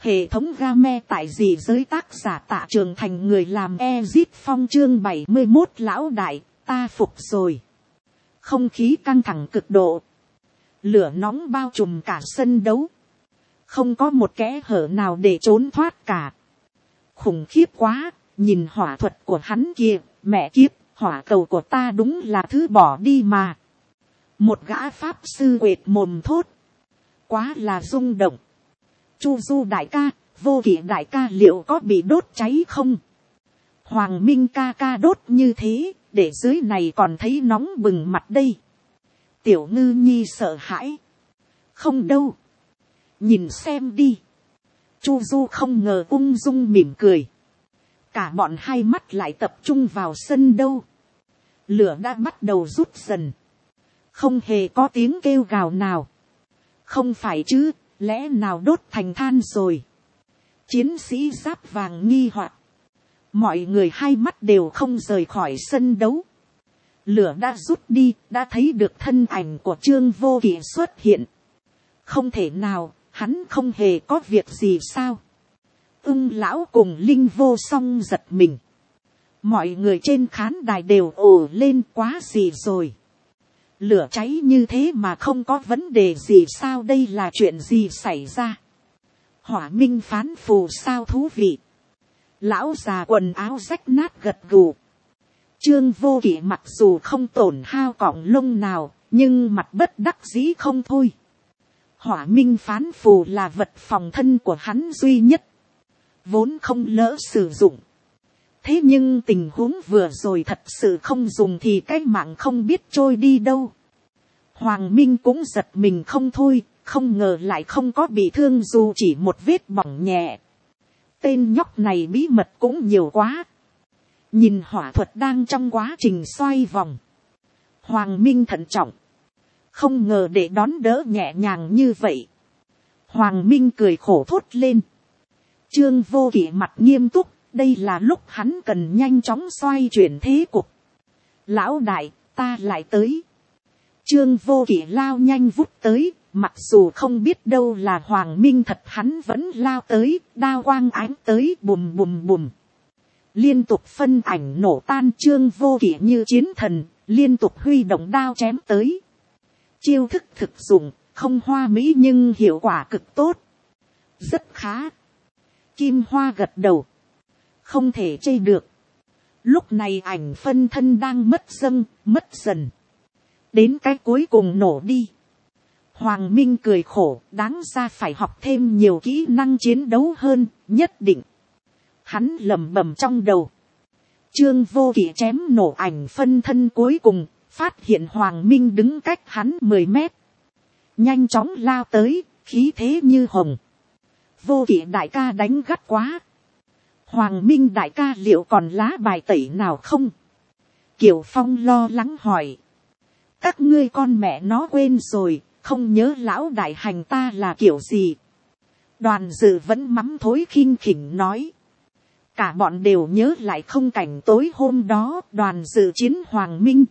Hệ thống game tại dị giới tác giả Tạ Trường Thành, người làm Ezit Phong, chương 71 lão đại, ta phục rồi. Không khí căng thẳng cực độ. Lửa nóng bao trùm cả sân đấu. Không có một kẽ hở nào để trốn thoát cả. Khủng khiếp quá, nhìn hỏa thuật của hắn kia, mẹ kiếp, hỏa cầu của ta đúng là thứ bỏ đi mà. Một gã pháp sư quệt mồm thốt. Quá là rung động. Chu Du đại ca, Vô Kỵ đại ca liệu có bị đốt cháy không? Hoàng Minh ca ca đốt như thế, để dưới này còn thấy nóng bừng mặt đây. Tiểu Ngư Nhi sợ hãi. Không đâu. Nhìn xem đi. Chu Du không ngờ ung dung mỉm cười. Cả bọn hai mắt lại tập trung vào sân đâu. Lửa đã bắt đầu rút dần. Không hề có tiếng kêu gào nào. Không phải chứ, lẽ nào đốt thành than rồi? Chiến sĩ giáp vàng nghi hoặc. Mọi người hai mắt đều không rời khỏi sân đấu. Lửa đã rút đi, đã thấy được thân ảnh của Trương Vô Kỵ xuất hiện. Không thể nào, hắn không hề có việc gì sao? Ưng lão cùng Linh Vô Song giật mình. Mọi người trên khán đài đều ồ lên, quá gì rồi? Lửa cháy như thế mà không có vấn đề gì sao, đây là chuyện gì xảy ra? Hỏa minh phán phù sao thú vị. Lão già quần áo rách nát gật gù. Trương Vô Kỵ mặc dù không tổn hao cọng lông nào, nhưng mặt bất đắc dĩ không thôi. Hỏa minh phán phù là vật phòng thân của hắn duy nhất. Vốn không lỡ sử dụng. Thế nhưng tình huống vừa rồi thật sự không dùng thì cái mạng không biết trôi đi đâu. Hoàng Minh cũng giật mình không thôi, không ngờ lại không có bị thương dù chỉ một vết bỏng nhẹ. Tên nhóc này bí mật cũng nhiều quá. Nhìn hỏa thuật đang trong quá trình xoay vòng. Hoàng Minh thận trọng. Không ngờ để đón đỡ nhẹ nhàng như vậy. Hoàng Minh cười khổ thốt lên. Trương Vô Kỵ mặt nghiêm túc. Đây là lúc hắn cần nhanh chóng xoay chuyển thế cục. Lão đại, ta lại tới. Trương Vô Kỵ lao nhanh vút tới. Mặc dù không biết đâu là Hoàng Minh thật, hắn vẫn lao tới. Đao quang ánh tới bùm bùm bùm. Liên tục phân ảnh nổ tan. Trương Vô Kỵ như chiến thần. Liên tục huy động đao chém tới. Chiêu thức thực dụng, không hoa mỹ nhưng hiệu quả cực tốt. Rất khá. Kim Hoa gật đầu. Không thể chê được. Lúc này ảnh phân thân đang mất dâng, mất dần. Đến cái cuối cùng nổ đi. Hoàng Minh cười khổ, đáng ra phải học thêm nhiều kỹ năng chiến đấu hơn, nhất định. Hắn lẩm bẩm trong đầu. Trương Vô Kỵ chém nổ ảnh phân thân cuối cùng, phát hiện Hoàng Minh đứng cách hắn 10 mét. Nhanh chóng lao tới, khí thế như hồng. Vô Kỵ đại ca đánh gắt quá. Hoàng Minh đại ca liệu còn lá bài tẩy nào không? Kiều Phong lo lắng hỏi. Các ngươi con mẹ nó quên rồi, không nhớ lão đại hành ta là kiểu gì? Đoàn Dự vẫn mắm thối khinh khỉnh nói. Cả bọn đều nhớ lại không cảnh tối hôm đó Đoàn Dự chiến Hoàng Minh.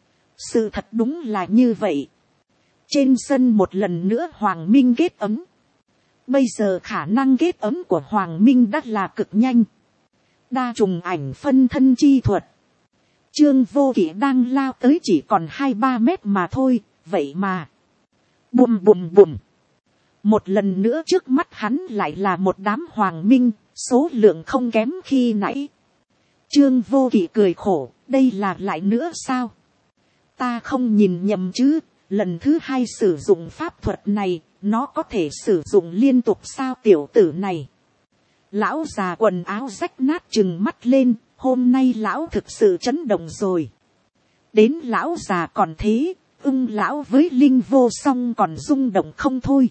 Sự thật đúng là như vậy. Trên sân một lần nữa Hoàng Minh kết ấm. Bây giờ khả năng kết ấm của Hoàng Minh đã là cực nhanh. Đa trùng ảnh phân thân chi thuật. Trương Vô Kỵ đang lao tới chỉ còn 2-3 mét mà thôi. Vậy mà. Bùm bùm bùm. Một lần nữa trước mắt hắn lại là một đám Hoàng Minh. Số lượng không kém khi nãy. Trương Vô Kỵ cười khổ. Đây là lại nữa sao? Ta không nhìn nhầm chứ. Lần thứ 2 sử dụng pháp thuật này. Nó có thể sử dụng liên tục sao tiểu tử này? Lão già quần áo rách nát trừng mắt lên. Hôm nay lão thực sự chấn động rồi. Đến lão già còn thế. Ưng lão với Linh Vô Song còn rung động không thôi.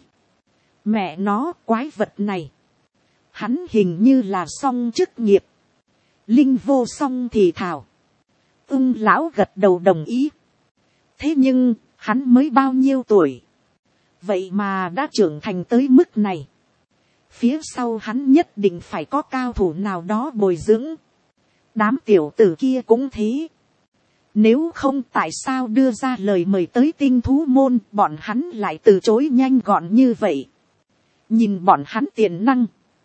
Mẹ nó quái vật này. Hắn hình như là song chức nghiệp. Linh Vô Song thì thào. Ưng lão gật đầu đồng ý. Thế nhưng hắn mới bao nhiêu tuổi? Vậy mà đã trưởng thành tới mức này. Phía sau hắn nhất định phải có cao thủ nào đó bồi dưỡng. Đám tiểu tử kia cũng thế. Nếu không tại sao đưa ra lời mời tới tinh thú môn, bọn hắn lại từ chối nhanh gọn như vậy. Nhìn bọn hắn tiềm năng.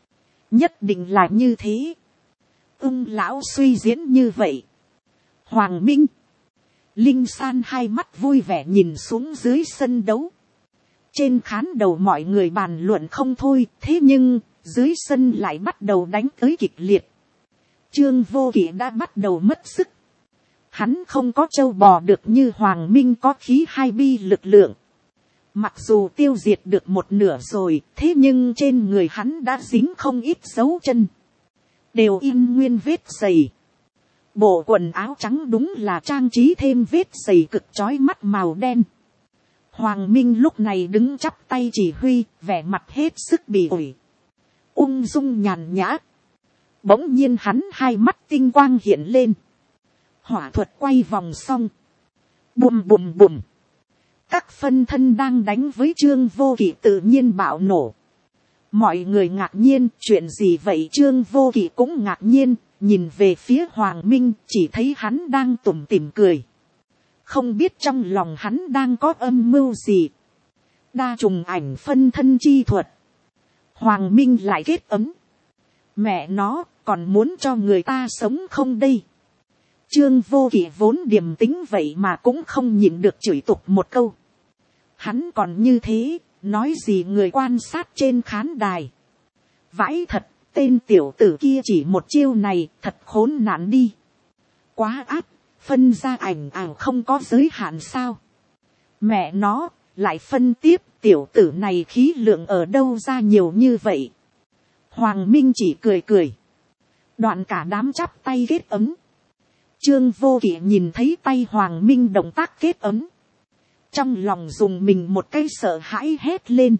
nhất định là như thế. Ưng lão suy diễn như vậy. Hoàng Minh, Linh San hai mắt vui vẻ nhìn xuống dưới sân đấu. Trên khán đầu mọi người bàn luận không thôi, thế nhưng dưới sân lại bắt đầu đánh tới kịch liệt. Trương Vô Kỵ đã bắt đầu mất sức. Hắn không có trâu bò được như Hoàng Minh có khí hai bi lực lượng. Mặc dù tiêu diệt được một nửa rồi, thế nhưng trên người hắn đã dính không ít dấu chân. Đều in nguyên vết sầy. Bộ quần áo trắng đúng là trang trí thêm vết sầy cực chói mắt màu đen. Hoàng Minh lúc này đứng chắp tay chỉ huy, vẻ mặt hết sức bỉ ổi. Ung dung nhàn nhã. Bỗng nhiên hắn hai mắt tinh quang hiện lên. Hỏa thuật quay vòng xong. Bùm bùm bùm. Các phân thân đang đánh với Trương Vô Kỵ tự nhiên bạo nổ. Mọi người ngạc nhiên, chuyện gì vậy? Trương Vô Kỵ cũng ngạc nhiên, nhìn về phía Hoàng Minh, chỉ thấy hắn đang tủm tỉm cười. Không biết trong lòng hắn đang có âm mưu gì. Đa trùng ảnh phân thân chi thuật. Hoàng Minh lại kết ấm. Mẹ nó, còn muốn cho người ta sống không đây? Trương Vô Kỵ vốn điềm tĩnh vậy mà cũng không nhịn được chửi tục một câu. Hắn còn như thế, nói gì người quan sát trên khán đài. Vãi thật, tên tiểu tử kia chỉ một chiêu này, thật khốn nạn đi. Quá áp, phân ra ảnh ảo không có giới hạn sao? Mẹ nó, lại phân tiếp, tiểu tử này khí lượng ở đâu ra nhiều như vậy? Hoàng Minh chỉ cười cười. Đoạn cả đám chắp tay kết ấm. Trương Vô Kỵ nhìn thấy tay Hoàng Minh động tác kết ấm. Trong lòng dùng mình một cái sợ hãi hét lên.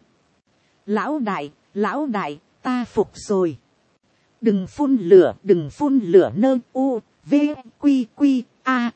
Lão đại, ta phục rồi. Đừng phun lửa nơ u, v, quy, a.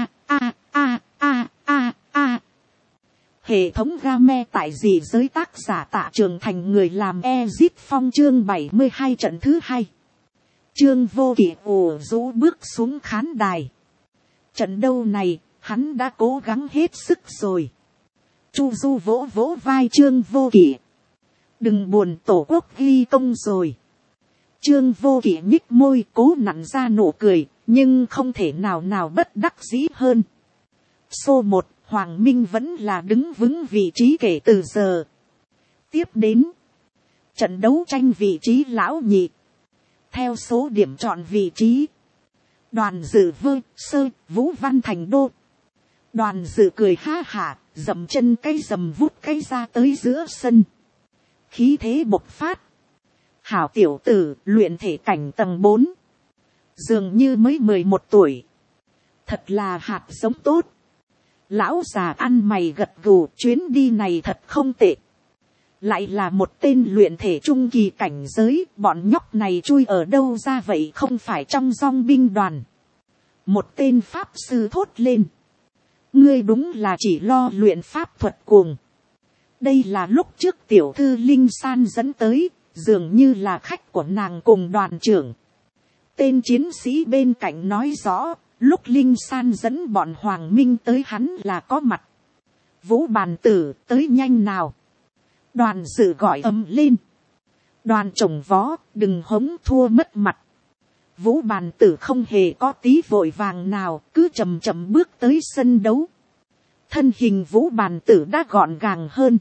Hệ thống game tại gì giới tác giả Tạ Trường Thành người làm Ezit Phong chương 72 trận thứ 2. Trương Vô Kỵ ủ rũ bước xuống khán đài. Trận đấu này, hắn đã cố gắng hết sức rồi. Chu Du vỗ vỗ vai Trương Vô Kỵ. Đừng buồn, tổ quốc ghi công rồi. Trương Vô Kỵ nhích môi cố nặn ra nụ cười, nhưng không thể nào bất đắc dĩ hơn. Số 1, Hoàng Minh vẫn là đứng vững vị trí kể từ giờ. Tiếp đến, trận đấu tranh vị trí lão nhị. Theo số điểm chọn vị trí, Đoàn Dự Vơ, Sơ, Vũ Văn Thành Đô. Đoàn Dự cười ha hả, dậm chân cái dầm vút cái ra tới giữa sân. Khí thế bộc phát. Hảo tiểu tử, luyện thể cảnh tầng 4. Dường như mới 11 tuổi. Thật là hạt giống tốt. Lão già ăn mày gật gù, chuyến đi này thật không tệ. Lại là một tên luyện thể trung kỳ cảnh giới, bọn nhóc này chui ở đâu ra vậy, không phải trong dòng binh đoàn. Một tên pháp sư thốt lên. Ngươi đúng là chỉ lo luyện pháp thuật cuồng. Đây là lúc trước tiểu thư Linh San dẫn tới, dường như là khách của nàng cùng đoàn trưởng. Tên chiến sĩ bên cạnh nói rõ, lúc Linh San dẫn bọn Hoàng Minh tới hắn là có mặt. Vũ Bàn Tử, tới nhanh nào. Đoàn Dự gọi ầm lên. Đoàn Trồng Vó, đừng hống thua mất mặt. Vũ Bàn Tử không hề có tí vội vàng nào, cứ chậm chậm bước tới sân đấu. Thân hình Vũ Bàn Tử đã gọn gàng hơn.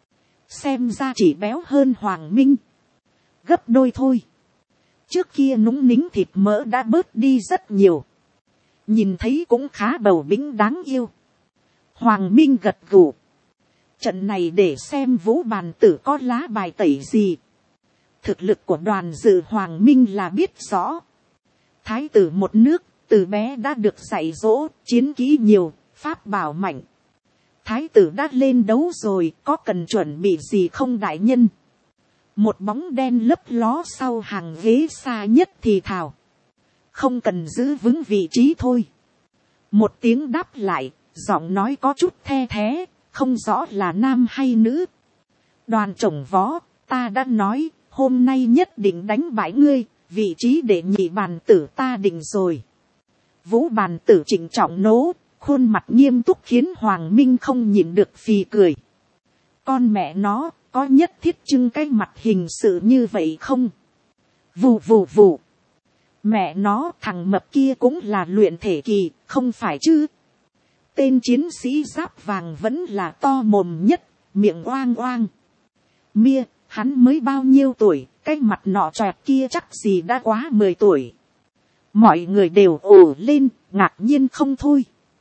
Xem ra chỉ béo hơn Hoàng Minh. Gấp đôi thôi. Trước kia núng nính thịt mỡ đã bớt đi rất nhiều. Nhìn thấy cũng khá bầu bĩnh đáng yêu. Hoàng Minh gật gù. Trận này để xem Vũ Bàn Tử có lá bài tẩy gì. Thực lực của Đoàn Dự Hoàng Minh là biết rõ. Thái tử một nước, từ bé đã được dạy dỗ, chiến kỹ nhiều, pháp bảo mạnh. Thái tử đã lên đấu rồi, có cần chuẩn bị gì không đại nhân? Một bóng đen lấp ló sau hàng ghế xa nhất thì thào. Không cần giữ vững vị trí thôi. Một tiếng đáp lại, giọng nói có chút the thé, không rõ là nam hay nữ. Đoàn Trồng Vó, ta đã nói, hôm nay nhất định đánh bại ngươi, vị trí để nhị bàn tử ta định rồi. Vũ Bàn Tử trịnh trọng nố, khuôn mặt nghiêm túc khiến Hoàng Minh không nhịn được phì cười. Con mẹ nó, có nhất thiết trưng cái mặt hình sự như vậy không? Vù vù vù. Mẹ nó, thằng mập kia cũng là luyện thể kỳ, không phải chứ. Tên chiến sĩ giáp vàng vẫn là to mồm nhất, miệng oang oang. Mia, hắn mới bao nhiêu tuổi, cái mặt nọ choẹt kia chắc gì đã quá 10 tuổi. Mọi người đều ồ lên, ngạc nhiên không thôi.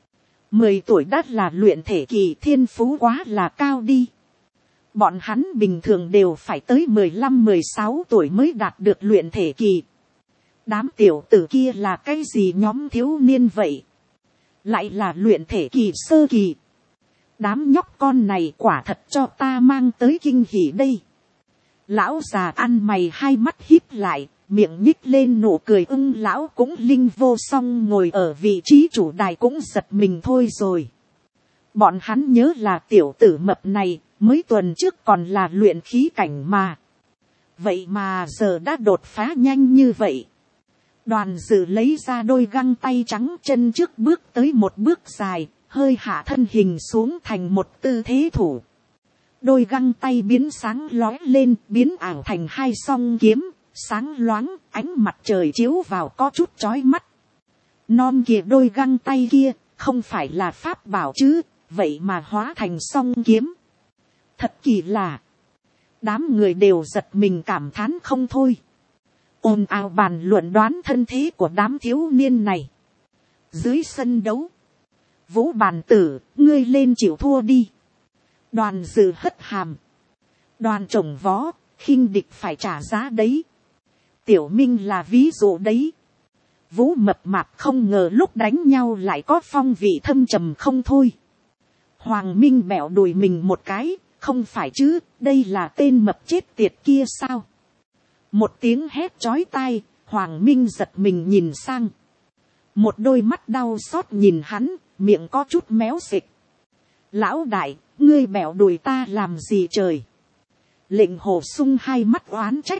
10 tuổi đã là luyện thể kỳ, thiên phú quá là cao đi. Bọn hắn bình thường đều phải tới 15-16 tuổi mới đạt được luyện thể kỳ. Đám tiểu tử kia là cái gì nhóm thiếu niên vậy? Lại là luyện thể kỳ sơ kỳ. Đám nhóc con này quả thật cho ta mang tới kinh hỉ đây. Lão già ăn mày hai mắt híp lại, miệng nhích lên nụ cười lão cũng linh vô song ngồi ở vị trí chủ đài cũng giật mình thôi rồi. Bọn hắn nhớ là tiểu tử mập này, mới tuần trước còn là luyện khí cảnh mà. Vậy mà giờ đã đột phá nhanh như vậy. Đoàn dự lấy ra đôi găng tay trắng, chân trước bước tới một bước dài, hơi hạ thân hình xuống thành một tư thế thủ. Đôi găng tay biến sáng lóe lên, biến ảo thành hai song kiếm, sáng loáng, ánh mặt trời chiếu vào có chút chói mắt. Non kìa, đôi găng tay kia, không phải là pháp bảo chứ, vậy mà hóa thành song kiếm. Thật kỳ lạ. Đám người đều giật mình cảm thán không thôi. Ồn ào bàn luận đoán thân thế của đám thiếu niên này. Dưới sân đấu, Vũ Bàn Tử, ngươi lên chịu thua đi. Đoàn dự hất hàm. Đoàn trồng vó, khinh địch phải trả giá đấy. Tiểu Minh là ví dụ đấy. Vũ Mập Mạp không ngờ lúc đánh nhau lại có phong vị thâm trầm không thôi. Hoàng Minh bẹo đùi mình một cái, không phải chứ, đây là tên mập chết tiệt kia sao? Một tiếng hét chói tai, Hoàng Minh giật mình nhìn sang. Một đôi mắt đau xót nhìn hắn, miệng có chút méo xịch. Lão đại, ngươi bẹo đùi ta làm gì trời? Lệnh Hồ Sung hai mắt oán trách.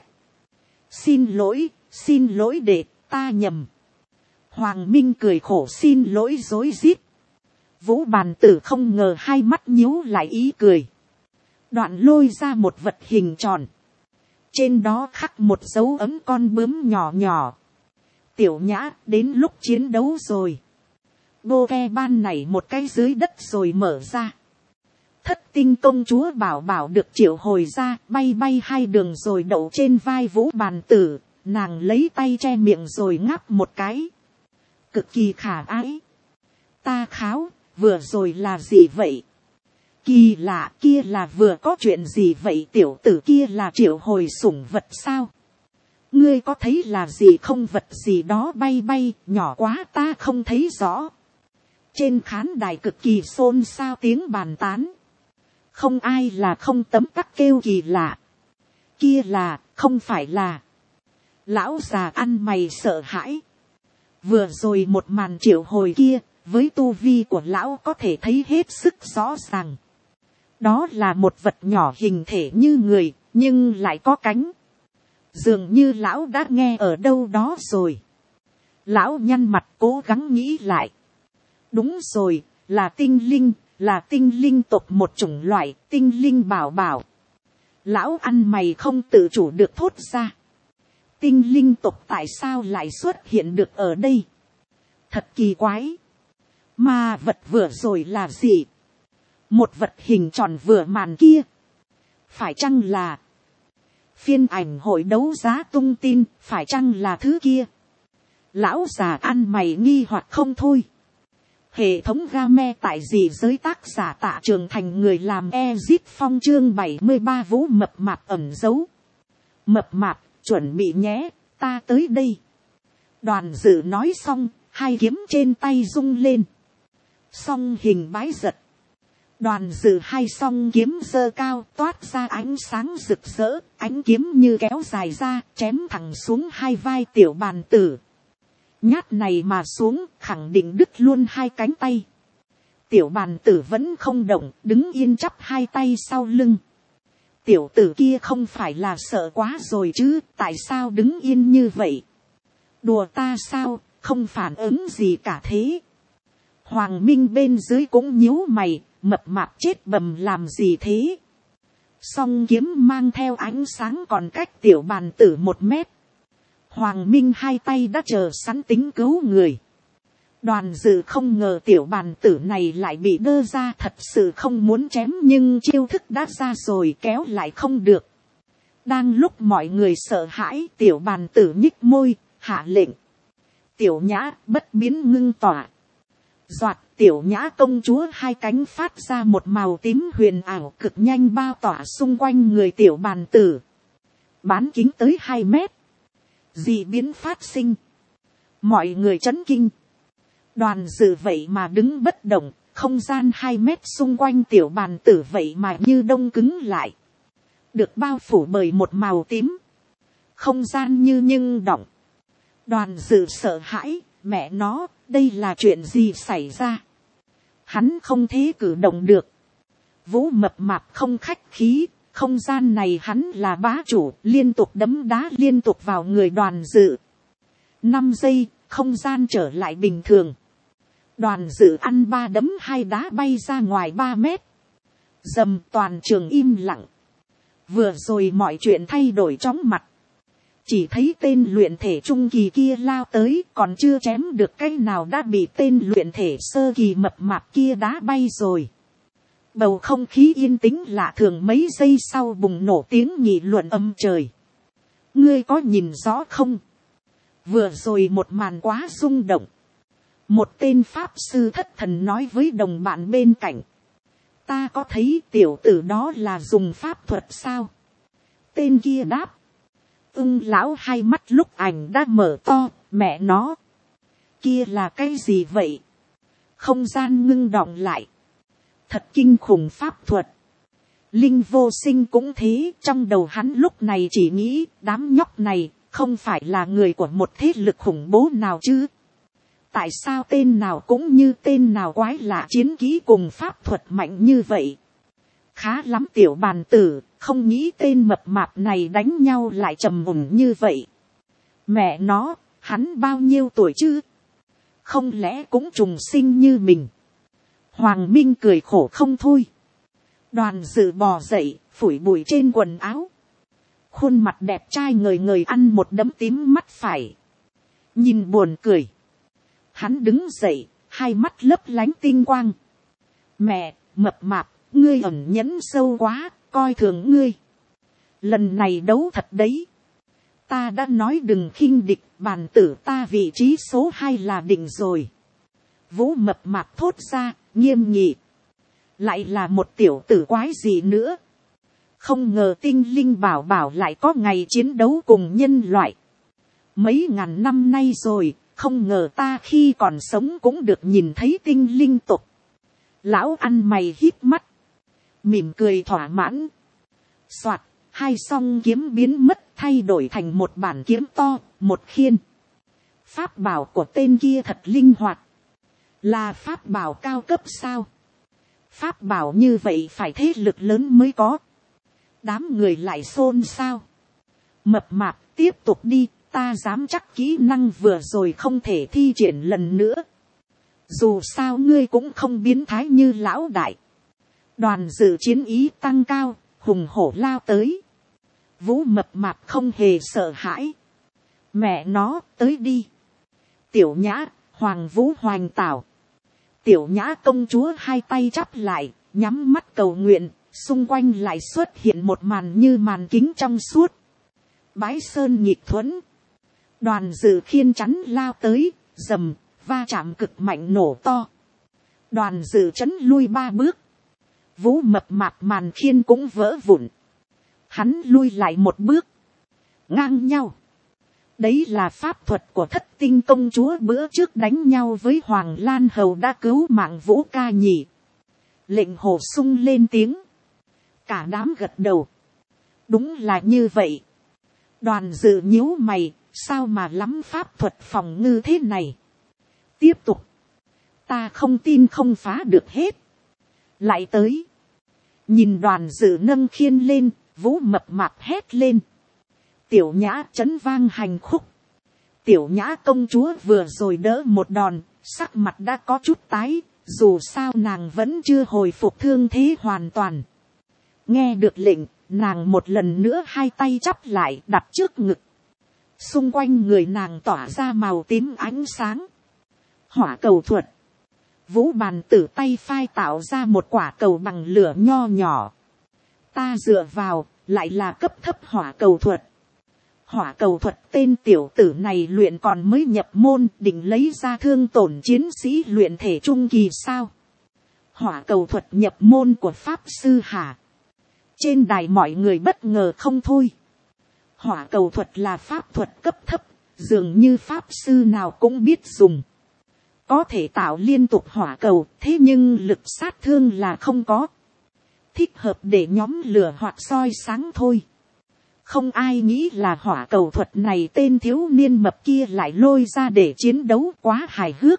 Xin lỗi đệ, ta nhầm. Hoàng Minh cười khổ xin lỗi rối rít. Vũ Bàn Tử không ngờ hai mắt nhíu lại ý cười. Đoạn lôi ra một vật hình tròn. Trên đó khắc một dấu ấm con bướm nhỏ nhỏ. Tiểu Nhã, đến lúc chiến đấu rồi. Bô ke ban này một cái dưới đất rồi mở ra. Thất tinh công chúa Bảo Bảo được triệu hồi ra, bay bay hai đường rồi đậu trên vai Vũ Bàn Tử. Nàng lấy tay che miệng rồi ngáp một cái. Cực kỳ khả ái. Ta kháo, vừa rồi là gì vậy? Kỳ lạ, kia là vừa có chuyện gì vậy? Tiểu tử kia là triệu hồi sủng vật sao? Ngươi có thấy là gì không? Vật gì đó bay bay, nhỏ quá ta không thấy rõ. Trên khán đài cực kỳ xôn xao tiếng bàn tán. Không ai là không tấm tắc kêu kỳ lạ. Kia là, không phải là. Lão già ăn mày sợ hãi. Vừa rồi một màn triệu hồi kia, với tu vi của lão có thể thấy hết sức rõ ràng. Đó là một vật nhỏ hình thể như người, nhưng lại có cánh. Dường như lão đã nghe ở đâu đó rồi. Lão nhăn mặt cố gắng nghĩ lại. Đúng rồi, là tinh linh tộc một chủng loại, tinh linh Bảo Bảo. Lão ăn mày không tự chủ được thốt ra. Tinh linh tộc tại sao lại xuất hiện được ở đây? Thật kỳ quái. Mà vật vừa rồi là gì? Một vật hình tròn vừa màn kia. Phải chăng là phiên ảnh hội đấu giá tung tin? Phải chăng là thứ kia? Lão già ăn mày nghi hoặc không thôi. Hệ thống game tại gì giới tác giả Tạ Trường Thành, người làm Ezit Phong, chương 73 Vũ Mập Mạp ẩn giấu. Mập Mạp, chuẩn bị nhé, ta tới đây. Đoàn dự nói xong, hai kiếm trên tay rung lên. Song hình bái giật. Đoàn dự hai song kiếm giơ cao, toát ra ánh sáng rực rỡ, ánh kiếm như kéo dài ra, chém thẳng xuống hai vai Tiểu Bàn Tử. Nhát này mà xuống, khẳng định đứt luôn hai cánh tay. Tiểu Bàn Tử vẫn không động, đứng yên chắp hai tay sau lưng. Tiểu tử kia không phải là sợ quá rồi chứ, tại sao đứng yên như vậy? Đùa ta sao, không phản ứng gì cả thế. Hoàng Minh bên dưới cũng nhíu mày, mập mạp chết bầm làm gì thế? Song kiếm mang theo ánh sáng còn cách Tiểu Bàn Tử 1 mét. Hoàng Minh hai tay đã chờ sẵn tính cứu người. Đoàn dự không ngờ tiểu bàn tử này lại bị đơ ra, thật sự không muốn chém nhưng chiêu thức đã ra rồi, kéo lại không được. Đang lúc mọi người sợ hãi, tiểu bàn tử nhích môi, hạ lệnh. Tiểu Nhã bất biến ngưng tỏa. Doạt, tiểu Nhã công chúa hai cánh phát ra một màu tím huyền ảo cực nhanh bao tỏa xung quanh người tiểu bàn tử. Bán kính tới 2 mét. Dị biến phát sinh. Mọi người chấn kinh. Đoàn dự vậy mà đứng bất động, không gian 2 mét xung quanh tiểu bàn tử vậy mà như đông cứng lại. Được bao phủ bởi một màu tím. Không gian như nhưng động. Đoàn dự sợ hãi, mẹ nó, đây là chuyện gì xảy ra? Hắn không thể cử động được. Vũ Mập Mạp không khách khí, không gian này hắn là bá chủ, liên tục đấm đá liên tục vào người đoàn dự. 5 giây, không gian trở lại bình thường. Đoàn dự ăn 3 đấm 2 đá bay ra ngoài 3 mét. Dầm, toàn trường im lặng. Vừa rồi mọi chuyện thay đổi chóng mặt. Chỉ thấy tên luyện thể trung kỳ kia lao tới, còn chưa chém được cái nào đã bị tên luyện thể sơ kỳ mập mạp kia đá bay rồi. Bầu không khí yên tĩnh lạ thường, mấy giây sau bùng nổ tiếng nghị luận âm trời. Ngươi có nhìn rõ không? Vừa rồi một màn quá rung động. Một tên pháp sư thất thần nói với đồng bạn bên cạnh. Ta có thấy tiểu tử đó là dùng pháp thuật sao? Tên kia đáp. Lão hai mắt lúc ảnh đã mở to, mẹ nó. Kia là cái gì vậy? Không gian ngưng đọng lại. Thật kinh khủng pháp thuật. Linh Vô Sinh cũng thế, trong đầu hắn lúc này chỉ nghĩ đám nhóc này không phải là người của một thế lực khủng bố nào chứ? Tại sao tên nào cũng như tên nào quái lạ chiến kỹ cùng pháp thuật mạnh như vậy? Khá lắm tiểu bàn tử, không nghĩ tên mập mạp này đánh nhau lại trầm ổn như vậy. Mẹ nó, hắn bao nhiêu tuổi chứ? Không lẽ cũng trùng sinh như mình? Hoàng Minh cười khổ không thôi. Đoàn dự bò dậy, phủi bụi trên quần áo. Khuôn mặt đẹp trai ngời ngời ăn một đấm tím mắt phải. Nhìn buồn cười. Hắn đứng dậy, hai mắt lấp lánh tinh quang. Mẹ, mập mạp, ngươi ẩn nhẫn sâu quá, coi thường ngươi. Lần này đấu thật đấy. Ta đã nói đừng khinh địch, bàn tử ta vị trí số 2 là định rồi. Vũ Mập Mạp thốt ra, nghiêm nghị. Lại là một tiểu tử quái gì nữa. Không ngờ tinh linh bảo bảo lại có ngày chiến đấu cùng nhân loại. Mấy ngàn năm nay rồi, không ngờ ta khi còn sống cũng được nhìn thấy tinh linh tộc. Lão ăn mày híp mắt. Mỉm cười thỏa mãn. Soạt, hai song kiếm biến mất thay đổi thành một bản kiếm to, một khiên. Pháp bảo của tên kia thật linh hoạt. Là pháp bảo cao cấp sao? Pháp bảo như vậy phải thế lực lớn mới có. Đám người lại xôn xao. Mập mạp tiếp tục đi, ta dám chắc kỹ năng vừa rồi không thể thi triển lần nữa. Dù sao ngươi cũng không biến thái như lão đại. Đoàn dự chiến ý tăng cao, hùng hổ lao tới. Vũ Mập Mạp không hề sợ hãi. Mẹ nó, tới đi. Tiểu Nhã, Hoàng Vũ Hoành Tảo. Tiểu Nhã công chúa hai tay chắp lại, nhắm mắt cầu nguyện, xung quanh lại xuất hiện một màn như màn kính trong suốt. Bái sơn nhịp thuẫn. Đoàn dự khiên chắn lao tới, rầm, va chạm cực mạnh nổ to. Đoàn dự chấn lui 3 bước. Vũ Mập Mạp màn khiên cũng vỡ vụn. Hắn lui lại 1 bước. Ngang nhau. Đấy là pháp thuật của Thất Tinh công chúa bữa trước đánh nhau với Hoàng Lan Hầu đã cứu mạng Vũ ca nhỉ. Lệnh hồ sung lên tiếng. Cả đám gật đầu. Đúng là như vậy. Đoàn dự nhíu mày, sao mà lắm pháp thuật phòng ngự thế này. Tiếp tục. Ta không tin không phá được hết. Lại tới. Nhìn đoàn dự nâng khiên lên, Vũ Mập Mạp hét lên. Tiểu Nhã chấn vang hành khúc. Tiểu Nhã công chúa vừa rồi đỡ một đòn, sắc mặt đã có chút tái, dù sao nàng vẫn chưa hồi phục thương thế hoàn toàn. Nghe được lệnh, nàng một lần nữa hai tay chắp lại đặt trước ngực. xung quanh người nàng tỏa ra màu tím ánh sáng. Hỏa cầu thuật. Vũ bàn tử tay phai tạo ra một quả cầu bằng lửa nho nhỏ. Ta dựa vào, lại là cấp thấp hỏa cầu thuật. Hỏa cầu thuật tên tiểu tử này luyện còn mới nhập môn, định lấy ra thương tổn chiến sĩ luyện thể trung kỳ sao. Hỏa cầu thuật nhập môn của Pháp Sư hả? Trên đài mọi người bất ngờ không thôi. Hỏa cầu thuật là pháp thuật cấp thấp, dường như Pháp Sư nào cũng biết dùng. Có thể tạo liên tục hỏa cầu, thế nhưng lực sát thương là không có. Thích hợp để nhóm lửa hoặc soi sáng thôi. Không ai nghĩ là hỏa cầu thuật này tên thiếu niên mập kia lại lôi ra để chiến đấu, quá hài hước.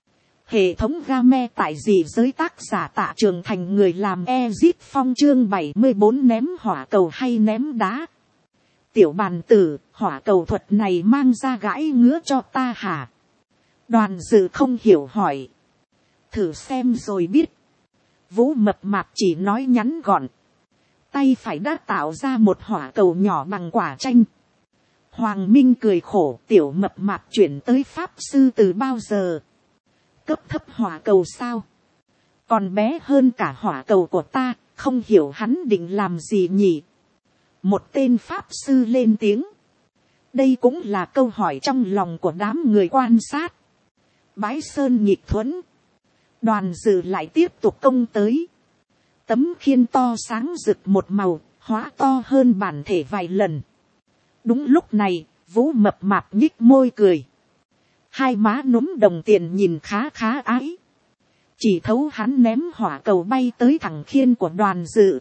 Hệ thống game tại dị giới tác giả Tạ Trường Thành người làm Exit Phong chương 74 ném hỏa cầu hay ném đá. Tiểu bàn tử, hỏa cầu thuật này mang ra gãi ngứa cho ta hả? Đoàn dự không hiểu hỏi. Thử xem rồi biết. Vũ mập mạp chỉ nói ngắn gọn. Tay phải đã tạo ra một hỏa cầu nhỏ bằng quả chanh. Hoàng Minh cười khổ, tiểu mập mạp chuyển tới Pháp Sư từ bao giờ? Cấp thấp hỏa cầu sao? Còn bé hơn cả hỏa cầu của ta, không hiểu hắn định làm gì nhỉ? Một tên Pháp Sư lên tiếng. Đây cũng là câu hỏi trong lòng của đám người quan sát. Bái sơn nhịp thuẫn. Đoàn dự lại tiếp tục công tới. Tấm khiên to sáng rực một màu, hóa to hơn bản thể vài lần. Đúng lúc này, Vũ mập mạp nhích môi cười. Hai má núm đồng tiền nhìn khá khá ái. Chỉ thấu hắn ném hỏa cầu bay tới thẳng khiên của đoàn dự.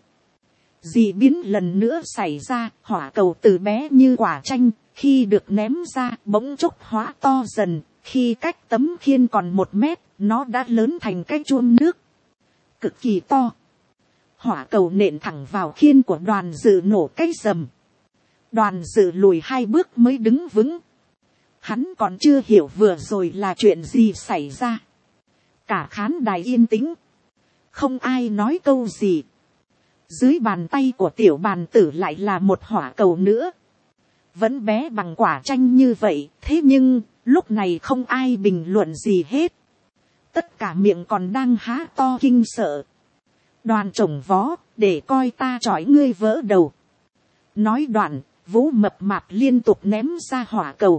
Dị biến lần nữa xảy ra, hỏa cầu từ bé như quả chanh, khi được ném ra bỗng chốc hóa to dần, khi cách tấm khiên còn 1 mét, nó đã lớn thành cái chuông nước. Cực kỳ to. Hỏa cầu nện thẳng vào khiên của đoàn dự nổ cái rầm. Đoàn dự lùi 2 bước mới đứng vững. Hắn còn chưa hiểu vừa rồi là chuyện gì xảy ra. Cả khán đài yên tĩnh. Không ai nói câu gì. Dưới bàn tay của tiểu bàn tử lại là một hỏa cầu nữa. Vẫn bé bằng quả chanh như vậy, thế nhưng lúc này không ai bình luận gì hết. Tất cả miệng còn đang há to kinh sợ. Đoàn trồng vó, để coi ta chọi ngươi vỡ đầu. Nói đoạn, Vũ mập mạp liên tục ném ra hỏa cầu.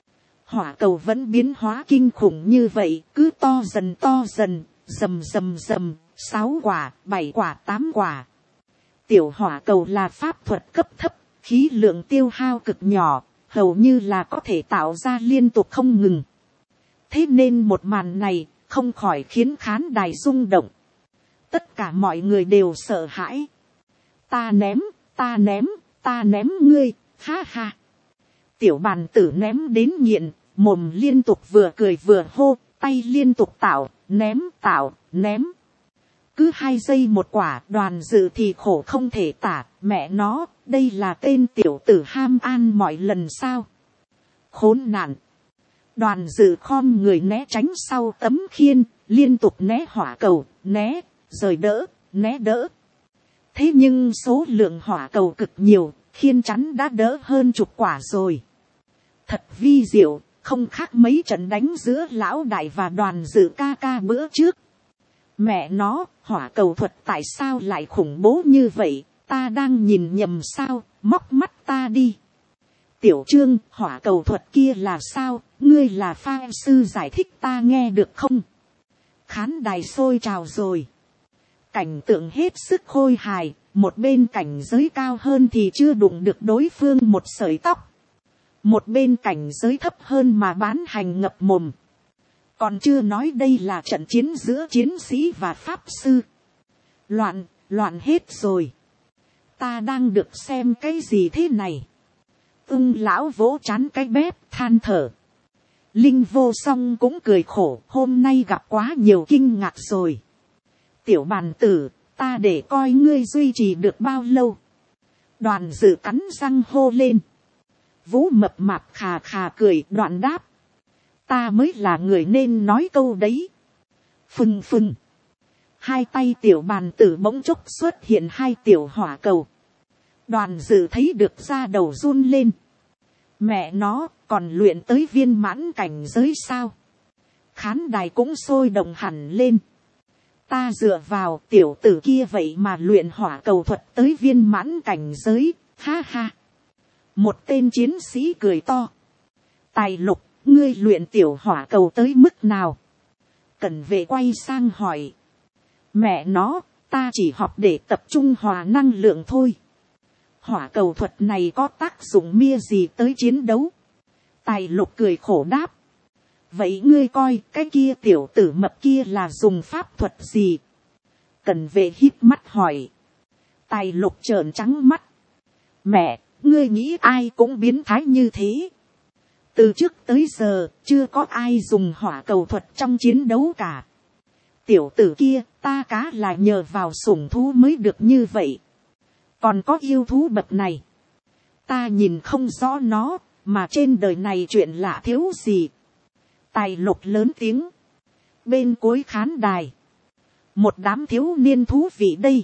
Hỏa cầu vẫn biến hóa kinh khủng như vậy, cứ to dần, rầm rầm rầm, 6 quả, 7 quả, 8 quả. Tiểu hỏa cầu là pháp thuật cấp thấp, khí lượng tiêu hao cực nhỏ, hầu như là có thể tạo ra liên tục không ngừng. Thế nên một màn này không khỏi khiến khán đài rung động. Tất cả mọi người đều sợ hãi. Ta ném ngươi, ha ha. Tiểu bàn tử ném đến nghiện, mồm liên tục vừa cười vừa hô, tay liên tục tạo, ném. Cứ 2 giây một quả, đoàn dự thì khổ không thể tả, mẹ nó, đây là tên tiểu tử ham an mọi lần sao. Khốn nạn. Đoàn dự khom người né tránh sau tấm khiên, liên tục né hỏa cầu, né, rời đỡ, né đỡ. Thế nhưng số lượng hỏa cầu cực nhiều, khiên chắn đã đỡ hơn 10 quả rồi. Thật vi diệu, không khác mấy trận đánh giữa lão đại và đoàn dự ca ca bữa trước. Mẹ nó, hỏa cầu thuật tại sao lại khủng bố như vậy, ta đang nhìn nhầm sao, móc mắt ta đi. Tiểu Trương, hỏa cầu thuật kia là sao, ngươi là pha sư giải thích ta nghe được không? Khán đài sôi trào rồi. Cảnh tượng hết sức khôi hài, một bên cảnh giới cao hơn thì chưa đụng được đối phương một sợi tóc. Một bên cảnh giới thấp hơn mà bán hành ngập mồm. Còn chưa nói đây là trận chiến giữa chiến sĩ và pháp sư. Loạn hết rồi. Ta đang được xem cái gì thế này? Lão vỗ trán cái bếp than thở. Linh Vô Song cũng cười khổ, hôm nay gặp quá nhiều kinh ngạc rồi. Tiểu bàn tử, ta để coi ngươi duy trì được bao lâu. Đoàn dự cắn răng hô lên. Vũ mập mạp khà khà cười, đoạn đáp. Ta mới là người nên nói câu đấy. Phừng phừng. 2 tay tiểu bàn tử bỗng chốc xuất hiện 2 tiểu hỏa cầu. Đoàn dự thấy được da đầu run lên. Mẹ nó còn luyện tới viên mãn cảnh giới sao. Khán đài cũng sôi động hẳn lên. Ta dựa vào tiểu tử kia vậy mà luyện hỏa cầu thuật tới viên mãn cảnh giới. Ha ha. Một tên chiến sĩ cười to. Tài Lục, ngươi luyện tiểu hỏa cầu tới mức nào? Cẩn Vệ quay sang hỏi. Mẹ nó, ta chỉ học để tập trung hòa năng lượng thôi. Hỏa cầu thuật này có tác dụng mia gì tới chiến đấu? Tài Lục cười khổ đáp. Vậy ngươi coi cái kia tiểu tử mập kia là dùng pháp thuật gì? Cẩn Vệ híp mắt hỏi. Tài Lục trợn trắng mắt. Mẹ, ngươi nghĩ ai cũng biến thái như thế? Từ trước tới giờ, chưa có ai dùng hỏa cầu thuật trong chiến đấu cả. Tiểu tử kia, ta cá là nhờ vào sủng thú mới được như vậy. Còn có yêu thú bậc này. Ta nhìn không rõ nó, mà trên đời này chuyện lạ thiếu gì. Tài Lục lớn tiếng. Bên cuối khán đài. Một đám thiếu niên thú vị đây.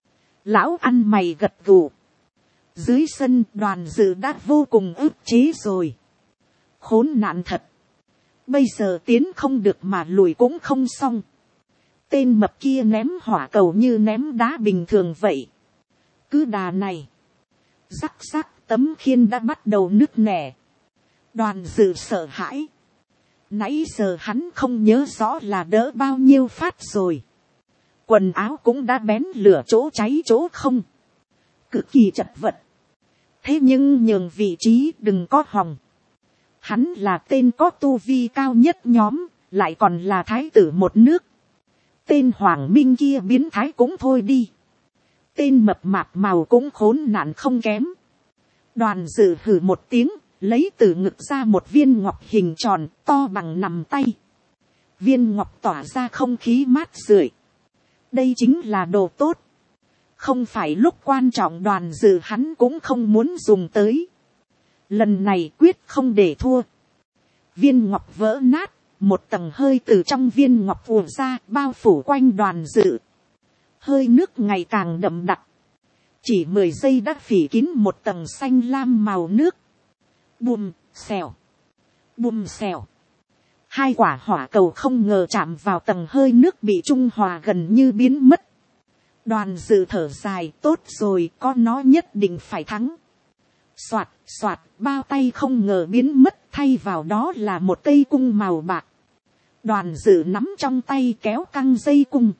Lão ăn mày gật gù. Dưới sân Đoàn Dự đã vô cùng ức chế rồi. Khốn nạn thật. Bây giờ tiến không được mà lùi cũng không xong. Tên mập kia ném hỏa cầu như ném đá bình thường vậy. Cứ đà này. Rắc rắc tấm khiên đã bắt đầu nứt nẻ. Đoàn Dự sợ hãi. Nãy giờ hắn không nhớ rõ là đỡ bao nhiêu phát rồi. Quần áo cũng đã bén lửa chỗ cháy chỗ không. Cực kỳ chật vật. Thế nhưng nhường vị trí đừng có hòng. Hắn là tên có tu vi cao nhất nhóm, lại còn là thái tử một nước. Tên Hoàng Minh kia biến thái cũng thôi đi. Tên mập mạp màu cũng khốn nạn không kém. Đoàn Dự hừ một tiếng, lấy từ ngực ra một viên ngọc hình tròn to bằng nắm tay. Viên ngọc tỏa ra không khí mát rượi. Đây chính là đồ tốt. Không phải lúc quan trọng Đoàn Dự hắn cũng không muốn dùng tới. Lần này quyết không để thua. Viên ngọc vỡ nát, một tầng hơi từ trong viên ngọc ùa ra bao phủ quanh Đoàn Dự. Hơi nước ngày càng đậm đặc. Chỉ 10 giây đã phỉ kín một tầng xanh lam màu nước. Bùm, xèo. Bùm xèo. Hai quả hỏa cầu không ngờ chạm vào tầng hơi nước bị trung hòa gần như biến mất. Đoàn Dự thở dài, tốt rồi, có nó nhất định phải thắng. Soạt, soạt, bao tay không ngờ biến mất, thay vào đó là một cây cung màu bạc. Đoàn Dự nắm trong tay kéo căng dây cung.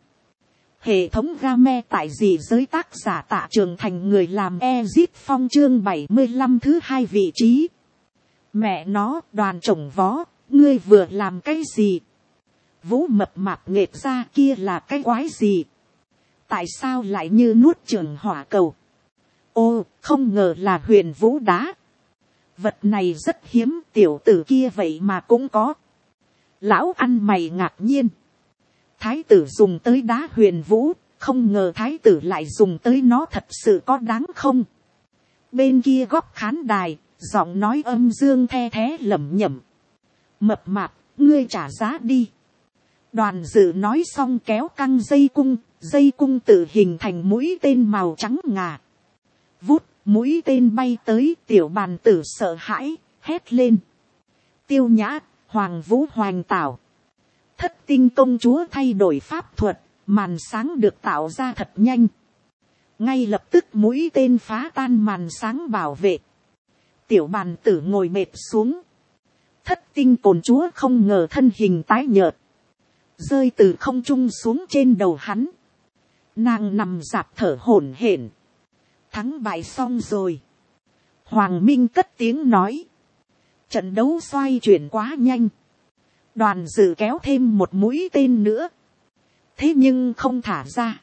Hệ thống game tại dị giới tác giả Tạ Trường Thành người làm Ezit Phong chương 75 thứ 2 vị trí. Mẹ nó, Đoàn trồng vó, ngươi vừa làm cái gì? Vũ mập mạp nghệt ra kia là cái quái gì? Tại sao lại như nuốt chửng hỏa cầu? Ô, không ngờ là huyền vũ đá. Vật này rất hiếm, tiểu tử kia vậy mà cũng có. Lão ăn mày ngạc nhiên. Thái tử dùng tới đá huyền vũ, không ngờ thái tử lại dùng tới nó, thật sự có đáng không? Bên kia góc khán đài, giọng nói âm dương the thé lẩm nhẩm. Mập mạp, ngươi trả giá đi. Đoàn Dự nói xong kéo căng dây cung tự hình thành mũi tên màu trắng ngà. Vút, mũi tên bay tới, tiểu bàn tử sợ hãi, hét lên. Tiêu Nhã, Hoàng Vũ Hoành Tảo. Thất tinh công chúa thay đổi pháp thuật, màn sáng được tạo ra thật nhanh. Ngay lập tức mũi tên phá tan màn sáng bảo vệ. Tiểu bàn tử ngồi mệt xuống. Thất tinh cồn chúa không ngờ thân hình tái nhợt. Rơi từ không trung xuống trên đầu hắn. Nàng nằm rạp thở hổn hển. Thắng bại xong rồi. Hoàng Minh cất tiếng nói. Trận đấu xoay chuyển quá nhanh. Đoàn Dự kéo thêm một mũi tên nữa. Thế nhưng không thả ra.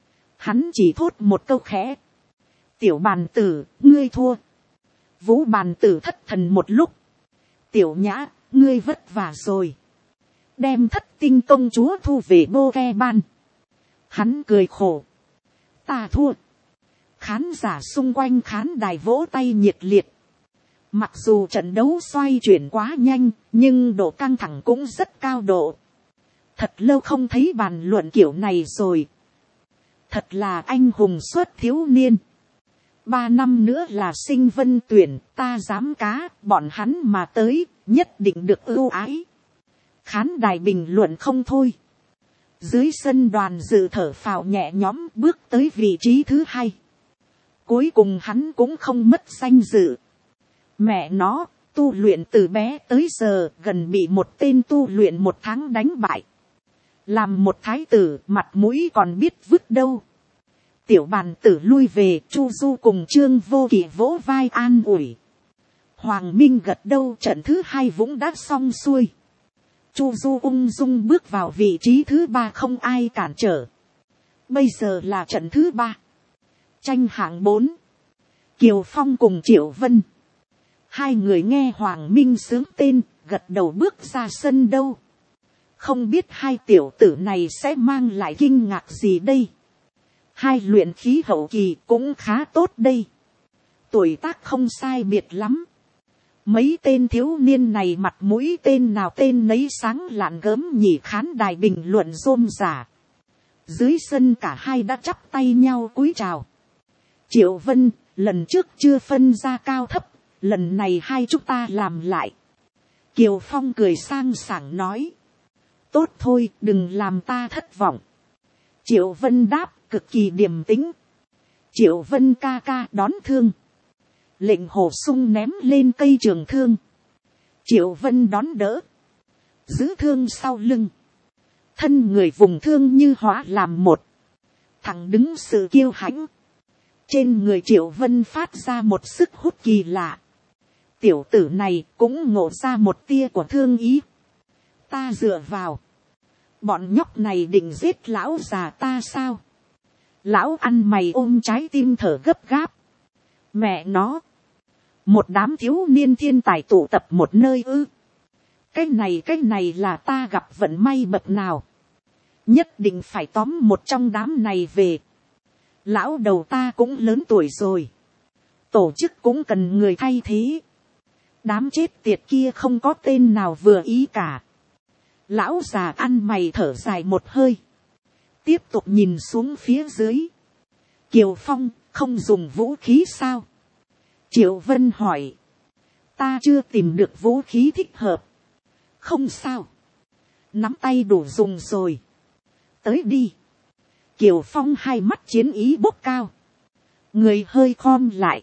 Hắn chỉ thốt một câu khẽ. Tiểu bàn tử, ngươi thua. Vũ bàn tử thất thần một lúc. Tiểu Nhã, ngươi vất vả rồi. Đem thất tinh công chúa thu về bô ke ban. Hắn cười khổ. Ta thua. Khán giả xung quanh khán đài vỗ tay nhiệt liệt. Mặc dù trận đấu xoay chuyển quá nhanh, nhưng độ căng thẳng cũng rất cao độ. Thật lâu không thấy bàn luận kiểu này rồi. Thật là anh hùng xuất thiếu niên. 3 năm nữa là sinh vân tuyển, ta dám cá, bọn hắn mà tới, nhất định được ưu ái. Khán đài bình luận không thôi. Dưới sân đoàn dự thở phào nhẹ nhõm bước tới vị trí thứ 2. Cuối cùng hắn cũng không mất danh dự. Mẹ nó, tu luyện từ bé tới giờ gần bị một tên tu luyện 1 tháng đánh bại. Làm một thái tử mặt mũi còn biết vứt đâu. Tiểu bàn tử lui về, Chu Du cùng Trương Vô Kỵ vỗ vai an ủi. Hoàng Minh gật đầu, trận thứ 2 vũng đã xong xuôi. Chu Du ung dung bước vào vị trí thứ 3 không ai cản trở. Bây giờ là trận thứ 3. Tranh hạng 4. Kiều Phong cùng Triệu Vân. 2 người nghe Hoàng Minh xướng tên, gật đầu bước ra sân đâu. Không biết 2 tiểu tử này sẽ mang lại kinh ngạc gì đây. 2 luyện khí hậu kỳ cũng khá tốt đây. Tuổi tác không sai biệt lắm. Mấy tên thiếu niên này mặt mũi tên nào tên nấy sáng lạn gớm nhỉ, khán đài bình luận rôm rả. Dưới sân cả 2 đã chắp tay nhau cúi chào. Triệu Vân, lần trước chưa phân ra cao thấp, lần này 2 chúng ta làm lại. Kiều Phong cười sang sảng nói. Tốt thôi, đừng làm ta thất vọng. Triệu Vân đáp, cực kỳ điềm tĩnh. Triệu Vân ca ca đón thương. Lệnh Hồ Sung ném lên cây trường thương. Triệu Vân đón đỡ. Giữ thương sau lưng. Thân người vùng thương như hóa làm một. Thẳng đứng sự kiêu hãnh. Trên người Triệu Vân phát ra một sức hút kỳ lạ. Tiểu tử này cũng ngộ ra một tia của thương ý. Ta dựa vào. Bọn nhóc này định giết lão già ta sao? Lão ăn mày ôm trái tim thở gấp gáp. Mẹ nó. Một đám thiếu niên thiên tài tụ tập một nơi ư. Cái này là ta gặp vận may bậc nào. Nhất định phải tóm một trong đám này về. Lão đầu ta cũng lớn tuổi rồi. Tổ chức cũng cần người thay thế. Đám chết tiệt kia không có tên nào vừa ý cả. Lão già ăn mày thở dài một hơi. Tiếp tục nhìn xuống phía dưới. Kiều Phong, không dùng vũ khí sao? Triệu Vân hỏi. Ta chưa tìm được vũ khí thích hợp. Không sao. Nắm tay đủ dùng rồi. Tới đi. Kiều Phong 2 mắt chiến ý bốc cao. Người hơi khom lại.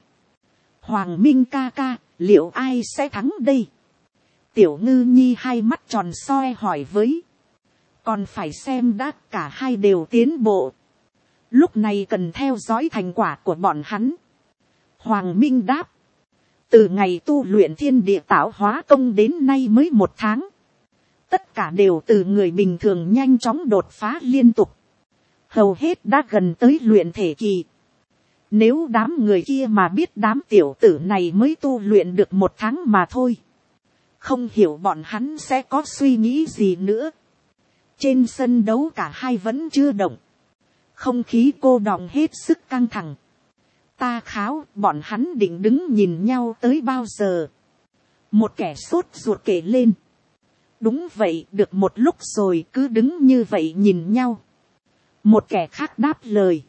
Hoàng Minh ca ca, liệu ai sẽ thắng đây? Tiểu Ngư Nhi 2 mắt tròn soi hỏi với. Còn phải xem đã, cả 2 đều tiến bộ. Lúc này cần theo dõi thành quả của bọn hắn. Hoàng Minh đáp. Từ ngày tu luyện thiên địa tạo hóa công đến nay mới 1 tháng. Tất cả đều từ người bình thường nhanh chóng đột phá liên tục. Hầu hết đã gần tới luyện thể kỳ. Nếu đám người kia mà biết đám tiểu tử này mới tu luyện được 1 tháng mà thôi. Không hiểu bọn hắn sẽ có suy nghĩ gì nữa. Trên sân đấu cả 2 vẫn chưa động. Không khí cô đọng hết sức căng thẳng. Ta kháo, bọn hắn định đứng nhìn nhau tới bao giờ? Một kẻ sốt ruột kể lên. Đúng vậy, được một lúc rồi, cứ đứng như vậy nhìn nhau. Một kẻ khác đáp lời.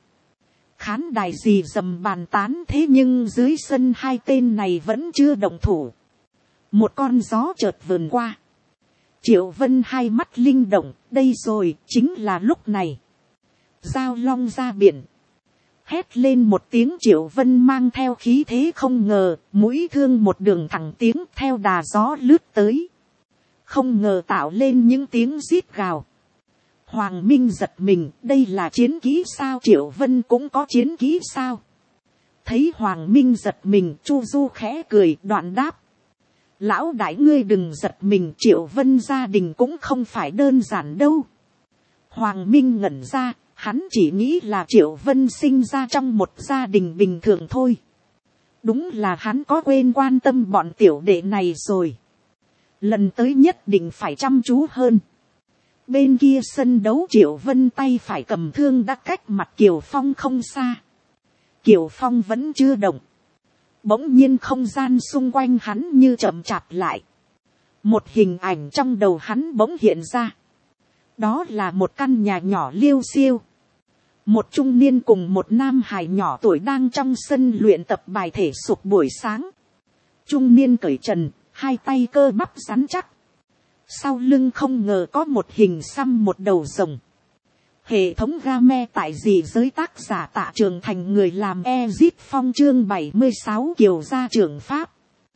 Khán đài gì dầm bàn tán, thế nhưng dưới sân 2 tên này vẫn chưa động thủ. Một con gió chợt vườn qua. Triệu Vân 2 mắt linh động, đây rồi, chính là lúc này. Giao long ra biển. Hét lên một tiếng, Triệu Vân mang theo khí thế không ngờ, mũi thương một đường thẳng tiếng theo đà gió lướt tới. Không ngờ tạo lên những tiếng rít gào. Hoàng Minh giật mình, đây là chiến kỹ sao? Triệu Vân cũng có chiến kỹ sao? Thấy Hoàng Minh giật mình, Chu Du khẽ cười, đoạn đáp. Lão đại ngươi đừng giật mình, Triệu Vân gia đình cũng không phải đơn giản đâu. Hoàng Minh ngẩn ra, hắn chỉ nghĩ là Triệu Vân sinh ra trong một gia đình bình thường thôi. Đúng là hắn có quên quan tâm bọn tiểu đệ này rồi. Lần tới nhất định phải chăm chú hơn. Bên kia sân đấu Triệu Vân tay phải cầm thương đã cách mặt Kiều Phong không xa. Kiều Phong vẫn chưa động. Bỗng nhiên không gian xung quanh hắn như chậm chạp lại. Một hình ảnh trong đầu hắn bỗng hiện ra. Đó là một căn nhà nhỏ liêu xiêu. Một trung niên cùng một nam hài nhỏ tuổi đang trong sân luyện tập bài thể dục buổi sáng. Trung niên cởi trần, hai tay cơ bắp rắn chắc. Sau lưng không ngờ có một hình xăm một đầu rồng. Hệ thống game tại gì giới tác giả Tạ Trường Thành, người làm Ezit Phong chương 76 Kiều gia trưởng Pháp.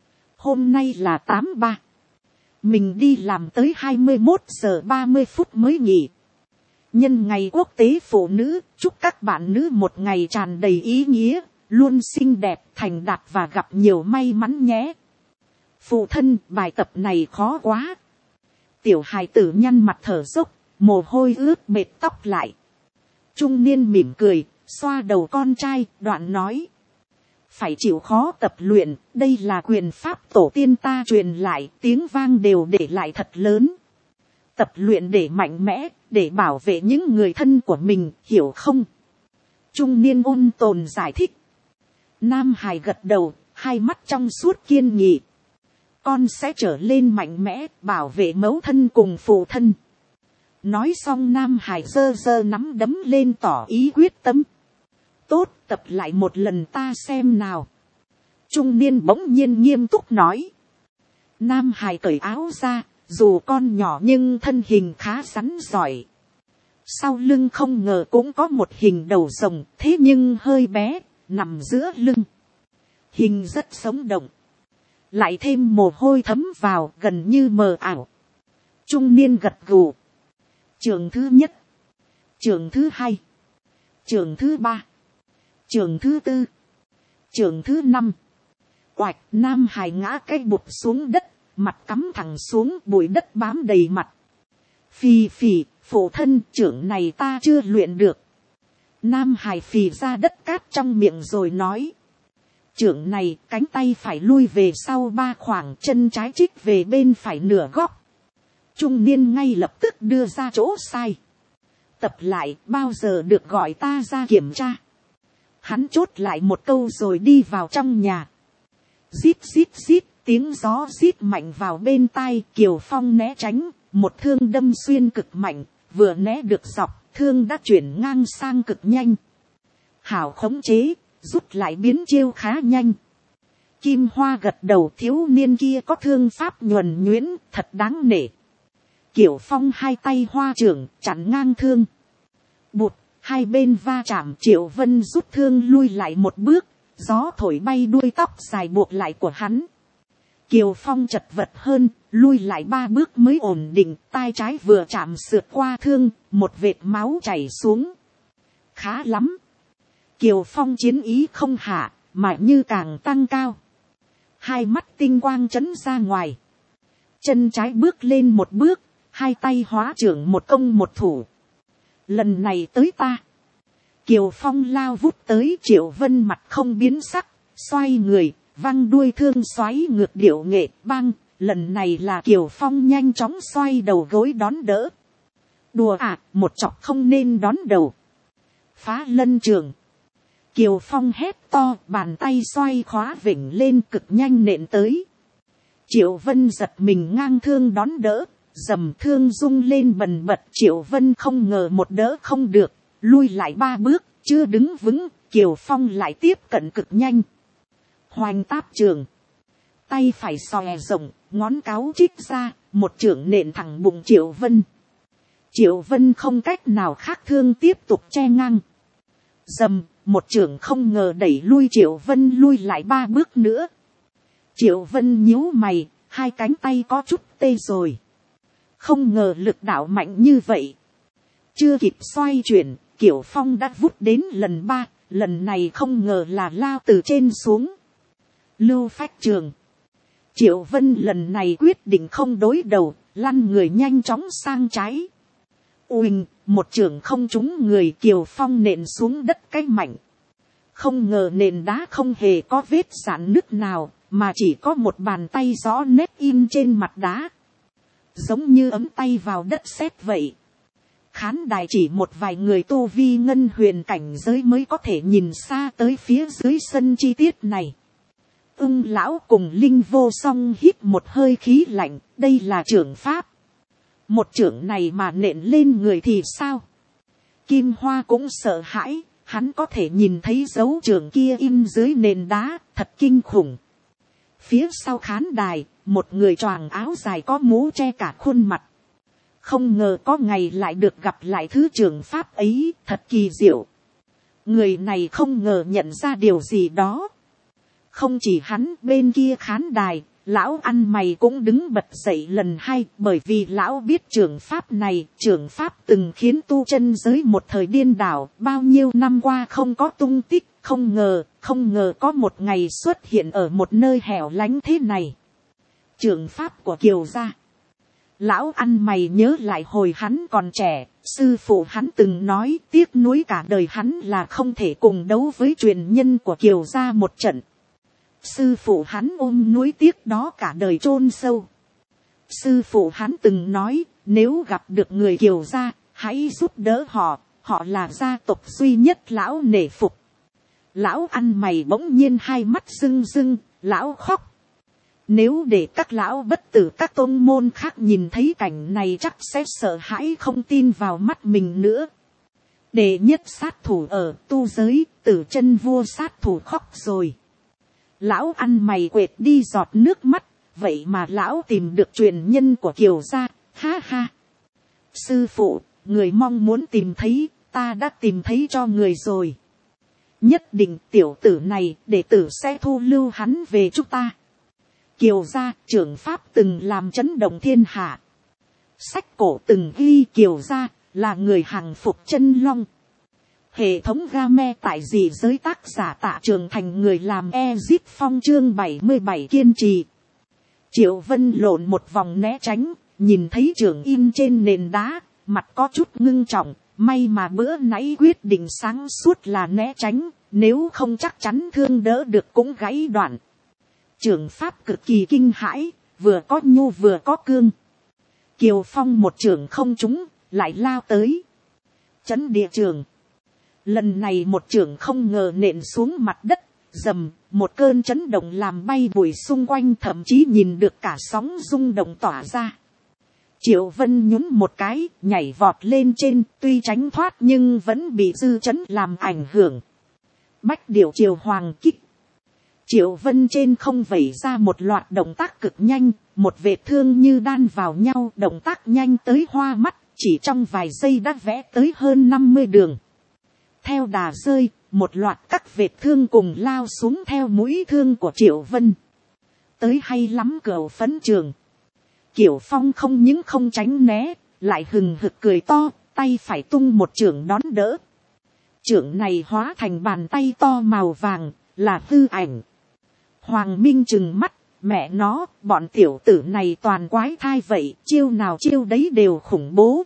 Hôm nay là 8/3. Mình đi làm tới 21 giờ 30 phút mới nghỉ. Nhân ngày quốc tế phụ nữ, chúc các bạn nữ một ngày tràn đầy ý nghĩa, luôn xinh đẹp, thành đạt và gặp nhiều may mắn nhé. Phụ thân, bài tập này khó quá. Tiểu hài tử nhăn mặt thở dốc, mồ hôi ướt mệt tóc lại. Trung niên mỉm cười, xoa đầu con trai, đoạn nói. Phải chịu khó tập luyện, đây là quyền pháp tổ tiên ta truyền lại, tiếng vang đều để lại thật lớn. Tập luyện để mạnh mẽ, để bảo vệ những người thân của mình, hiểu không? Trung niên ôn tồn giải thích. Nam hài gật đầu, hai mắt trong suốt kiên nghị. Con sẽ trở lên mạnh mẽ, bảo vệ mẫu thân cùng phụ thân. Nói xong Nam Hải giơ giơ nắm đấm lên tỏ ý quyết tâm. Tốt, tập lại một lần ta xem nào. Trung niên bỗng nhiên nghiêm túc nói. Nam Hải cởi áo ra, dù con nhỏ nhưng thân hình khá rắn giỏi. Sau lưng không ngờ cũng có một hình đầu rồng, thế nhưng hơi bé, nằm giữa lưng. Hình rất sống động. Lại thêm mồ hôi thấm vào, gần như mờ ảo. Trung niên gật gù. Trường thứ nhất, trường thứ hai, trường thứ ba, trường thứ tư, trường thứ năm. Oạch, Nam Hải ngã cái bụp xuống đất, mặt cắm thẳng xuống, bụi đất bám đầy mặt. Phì phì, phụ thân, trưởng này ta chưa luyện được. Nam Hải phì ra đất cát trong miệng rồi nói. Trưởng này, cánh tay phải lui về sau 3 khoảng, chân trái trích về bên phải nửa góc. Trung niên ngay lập tức đưa ra chỗ sai. Tập lại, bao giờ được gọi ta ra kiểm tra. Hắn chốt lại một câu rồi đi vào trong nhà. Rít rít rít, tiếng gió rít mạnh vào bên tai. Kiều Phong né tránh, một thương đâm xuyên cực mạnh, vừa né được dọc, thương đã chuyển ngang sang cực nhanh. Hảo khống chế, rút lại biến chiêu khá nhanh. Kim Hoa gật đầu, thiếu niên kia có thương pháp nhuần nhuyễn, thật đáng nể. Kiều Phong hai tay hoa trưởng, chặn ngang thương. Bụt, hai bên va chạm, Triệu Vân rút thương lui lại một bước, gió thổi bay đuôi tóc dài buộc lại của hắn. Kiều Phong chật vật hơn, lui lại 3 bước mới ổn định, tai trái vừa chạm sượt qua thương, một vệt máu chảy xuống. Khá lắm. Kiều Phong chiến ý không hạ, mà như càng tăng cao. Hai mắt tinh quang chấn ra ngoài. Chân trái bước lên một bước, hai tay hóa trưởng một công một thủ. Lần này tới ta. Kiều Phong lao vút tới, Triệu Vân mặt không biến sắc, xoay người, văng đuôi thương xoáy ngược điệu nghệ băng. Lần này là Kiều Phong nhanh chóng xoay đầu gối đón đỡ. Đùa à, một chọc không nên đón đầu. Phá lân trường. Kiều Phong hét to, bàn tay xoay khóa vỉnh lên cực nhanh nện tới. Triệu Vân giật mình ngang thương đón đỡ, dầm thương rung lên bần bật. Triệu Vân không ngờ một đỡ không được, lui lại 3 bước, chưa đứng vững, Kiều Phong lại tiếp cận cực nhanh. Hoành táp trường. Tay phải xòe rộng, ngón cáo trích ra, một chưởng nện thẳng bụng Triệu Vân. Triệu Vân không cách nào khác thương tiếp tục che ngang. Dầm, một chưởng không ngờ đẩy lui Triệu Vân lui lại 3 bước nữa. Triệu Vân nhíu mày, hai cánh tay có chút tê rồi. Không ngờ lực đạo mạnh như vậy. Chưa kịp xoay chuyển, Kiều Phong đã vút đến lần 3, lần này không ngờ là lao từ trên xuống. Lưu phách trường. Triệu Vân lần này quyết định không đối đầu, lăn người nhanh chóng sang trái. Uỳnh, một chưởng không trúng người, Kiều Phong nện xuống đất cái mạnh. Không ngờ nền đá không hề có vết rạn nứt nào, mà chỉ có một bàn tay rõ nét in trên mặt đá. Giống như ấm tay vào đất sét vậy. Khán đài chỉ một vài người tu vi ngân huyền cảnh giới mới có thể nhìn xa tới phía dưới sân chi tiết này. Ưng lão cùng Linh Vô Song hít một hơi khí lạnh, đây là chưởng pháp. Một chưởng này mà nện lên người thì sao? Kim Hoa cũng sợ hãi, hắn có thể nhìn thấy dấu trường kia in dưới nền đá, thật kinh khủng. Phía sau khán đài, một người choàng áo dài có mũ che cả khuôn mặt. Không ngờ có ngày lại được gặp lại thứ trưởng pháp ấy, thật kỳ diệu. Người này không ngờ nhận ra điều gì đó. Không chỉ hắn, bên kia khán đài, lão ăn mày cũng đứng bật dậy lần hai, bởi vì lão biết trưởng pháp này, trưởng pháp từng khiến tu chân giới một thời điên đảo, bao nhiêu năm qua không có tung tích, không ngờ có một ngày xuất hiện ở một nơi hẻo lánh thế này. Trưởng pháp của Kiều gia. Lão ăn mày nhớ lại hồi hắn còn trẻ, sư phụ hắn từng nói tiếc nuối cả đời hắn là không thể cùng đấu với truyền nhân của Kiều gia một trận. Sư phụ hắn ôm nuối tiếc đó cả đời chôn sâu. Sư phụ hắn từng nói, nếu gặp được người Kiều gia, hãy giúp đỡ họ, họ là gia tộc duy nhất lão nể phục. Lão ăn mày bỗng nhiên hai mắt rưng rưng, lão khóc. Nếu để các lão bất tử các tôn môn khác nhìn thấy cảnh này chắc sẽ sợ hãi không tin vào mắt mình nữa. Đệ nhất sát thủ ở tu giới, Tử Chân vua sát thủ khóc rồi. Lão ăn mày quệt đi giọt nước mắt, vậy mà lão tìm được truyền nhân của Kiều gia, ha ha. Sư phụ, người mong muốn tìm thấy, ta đã tìm thấy cho người rồi. Nhất định tiểu tử này, đệ tử sẽ thu lưu hắn về chúng ta. Kiều gia trưởng pháp từng làm chấn động thiên hạ. Sách cổ từng ghi Kiều gia là người hàng phục chân long. Hệ thống game tại dị giới tác giả Tạ Trường Thành, người làm Ezip Phong chương 77 kiên trì. Triệu Vân lộn một vòng né tránh, nhìn thấy trường in trên nền đá, mặt có chút ngưng trọng, may mà bữa nãy quyết định sáng suốt là né tránh, nếu không chắc chắn thương đỡ được cũng gãy đoạn. Trường pháp cực kỳ kinh hãi, vừa có nhu vừa có cương. Kiều Phong một trường không trúng, lại lao tới. Chấn địa trường. Lần này một trường không ngờ nện xuống mặt đất, rầm, một cơn chấn động làm bay bụi xung quanh, thậm chí nhìn được cả sóng rung động tỏa ra. Triệu Vân nhún một cái, nhảy vọt lên trên, tuy tránh thoát nhưng vẫn bị dư chấn làm ảnh hưởng. Bách điểu triều hoàng kích. Triệu Vân trên không vẩy ra một loạt động tác cực nhanh, một vệt thương như đan vào nhau, động tác nhanh tới hoa mắt, chỉ trong vài giây đã vẽ tới hơn 50 đường. Theo đà rơi, một loạt các vệt thương cùng lao xuống theo mũi thương của Triệu Vân. Tới hay lắm Cửu Phấn Trường. Kiều Phong không những không tránh né, lại hừng hực cười to, tay phải tung một chưởng đón đỡ. Chưởng này hóa thành bàn tay to màu vàng, là hư ảnh. Hoàng Minh trừng mắt, mẹ nó, bọn tiểu tử này toàn quái thai vậy, chiêu nào chiêu đấy đều khủng bố.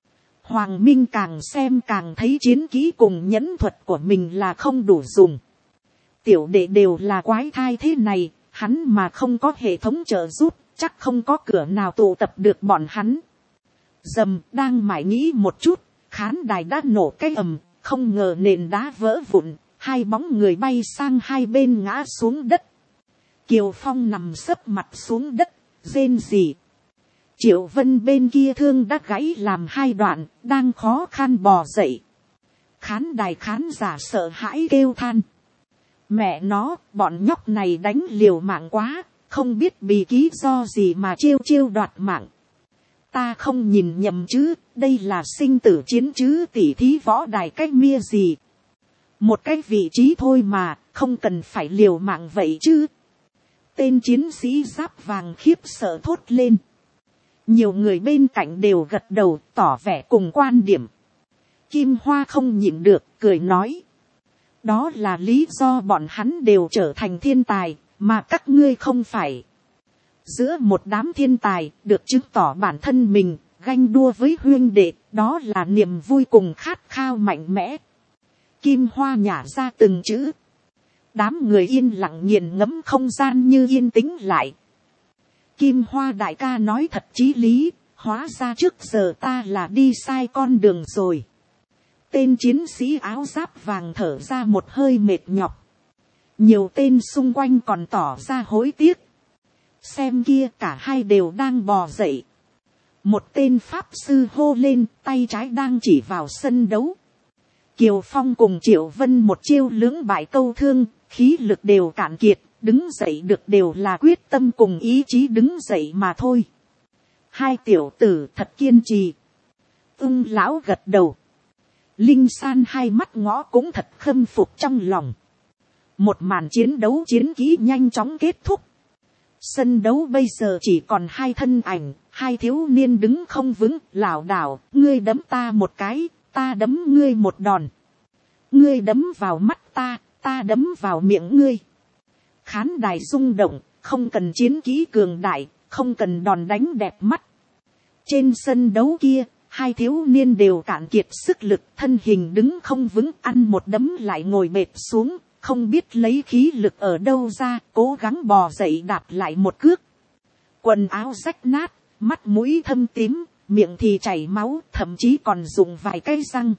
Hoàng Minh càng xem càng thấy chiến kỹ cùng nhẫn thuật của mình là không đủ dùng. Tiểu đệ đều là quái thai thế này, hắn mà không có hệ thống trợ giúp, chắc không có cửa nào tụ tập được bọn hắn. Dầm, đang mải nghĩ một chút, khán đài đã nổ cái ầm, không ngờ nền đá vỡ vụn, hai bóng người bay sang hai bên ngã xuống đất. Kiều Phong nằm sấp mặt xuống đất, rên rỉ. Triệu Vân bên kia thương đã gãy làm hai đoạn, đang khó khăn bò dậy. Khán đài khán giả sợ hãi kêu than. Mẹ nó, bọn nhóc này đánh liều mạng quá, không biết vì lý do gì mà chiêu đoạt mạng. Ta không nhìn nhầm chứ, đây là sinh tử chiến chứ, tỉ thí võ đài cách mia gì. Một cái vị trí thôi mà, không cần phải liều mạng vậy chứ. Tên chiến sĩ giáp vàng khiếp sợ thốt lên. Nhiều người bên cạnh đều gật đầu tỏ vẻ cùng quan điểm. Kim Hoa không nhịn được, cười nói. Đó là lý do bọn hắn đều trở thành thiên tài, mà các ngươi không phải. Giữa một đám thiên tài, được chứng tỏ bản thân mình, ganh đua với huynh đệ, đó là niềm vui cùng khát khao mạnh mẽ. Kim Hoa nhả ra từng chữ. Đám người yên lặng nghiền ngẫm, không gian như yên tĩnh lại. Kim Hoa đại ca nói thật chí lý, hóa ra trước giờ ta là đi sai con đường rồi. Tên chiến sĩ áo giáp vàng thở ra một hơi mệt nhọc. Nhiều tên xung quanh còn tỏ ra hối tiếc. Xem kia, cả hai đều đang bò dậy. Một tên pháp sư hô lên, tay trái đang chỉ vào sân đấu. Kiều Phong cùng Triệu Vân một chiêu lưỡng bại câu thương, khí lực đều cạn kiệt, đứng dậy được đều là quyết tâm cùng ý chí đứng dậy mà thôi. Hai tiểu tử thật kiên trì. Ưng lão gật đầu. Linh San hai mắt ngõ cũng thật khâm phục trong lòng. Một màn chiến đấu chiến kỹ nhanh chóng kết thúc. Sân đấu bây giờ chỉ còn hai thân ảnh, hai thiếu niên đứng không vững, lảo đảo, ngươi đấm ta một cái, ta đấm ngươi một đòn. Ngươi đấm vào mắt ta, ta đấm vào miệng ngươi. Khán đài rung động, không cần chiến kỹ cường đại, không cần đòn đánh đẹp mắt. Trên sân đấu kia, hai thiếu niên đều cạn kiệt sức lực, thân hình đứng không vững, ăn một đấm lại ngồi bệt xuống, không biết lấy khí lực ở đâu ra, cố gắng bò dậy đạp lại một cước. Quần áo rách nát, mắt mũi thâm tím, miệng thì chảy máu, thậm chí còn dùng vài cái răng.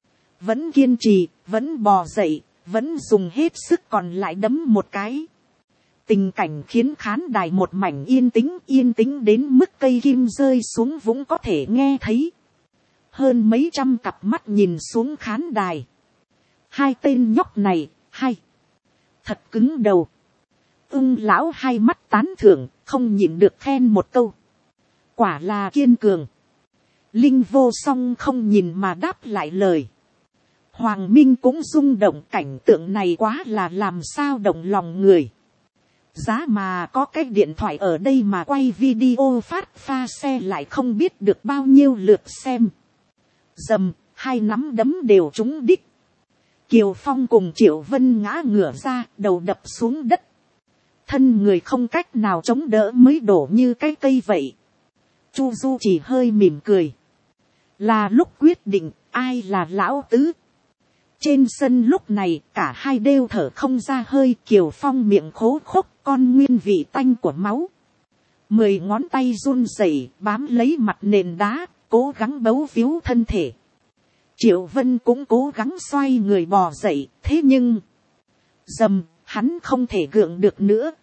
Vẫn kiên trì, vẫn bò dậy, vẫn dùng hết sức còn lại đấm một cái. Tình cảnh khiến khán đài một mảnh yên tĩnh đến mức cây kim rơi xuống vũng có thể nghe thấy. Hơn mấy trăm cặp mắt nhìn xuống khán đài. Hai tên nhóc này, hay. Thật cứng đầu. Ưng lão hai mắt tán thưởng, không nhịn được khen một câu. Quả là kiên cường. Linh Vô Song không nhìn mà đáp lại lời. Hoàng Minh cũng rung động, cảnh tượng này quá là làm sao động lòng người. Giá mà có cái điện thoại ở đây mà quay video phát pha xe lại không biết được bao nhiêu lượt xem. Dầm, hai nắm đấm đều trúng đích. Kiều Phong cùng Triệu Vân ngã ngửa ra, đầu đập xuống đất. Thân người không cách nào chống đỡ mới đổ như cái cây vậy. Chu Du chỉ hơi mỉm cười. Là lúc quyết định ai là lão tứ. Trên sân lúc này cả hai đều thở không ra hơi. Kiều Phong miệng khô khốc, con nguyên vị tanh của máu. 10 ngón tay run rẩy bám lấy mặt nền đá, cố gắng bấu víu thân thể. Triệu Vân cũng cố gắng xoay người bò dậy, thế nhưng dầm, hắn không thể gượng được nữa.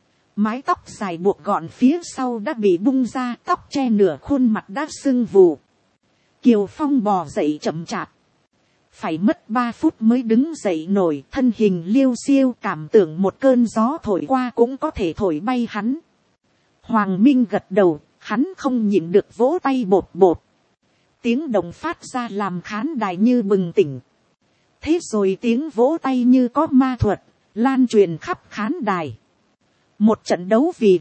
Mái tóc dài buộc gọn phía sau đã bị bung ra, tóc che nửa khuôn mặt đã sưng vù. Kiều Phong bò dậy chậm chạp, phải mất 3 phút mới đứng dậy nổi, thân hình liêu xiêu, cảm tưởng một cơn gió thổi qua cũng có thể thổi bay hắn. Hoàng Minh gật đầu, hắn không nhịn được vỗ tay bột bột. Tiếng động phát ra làm khán đài như bừng tỉnh. Thế rồi tiếng vỗ tay như có ma thuật, lan truyền khắp khán đài. Một trận đấu vì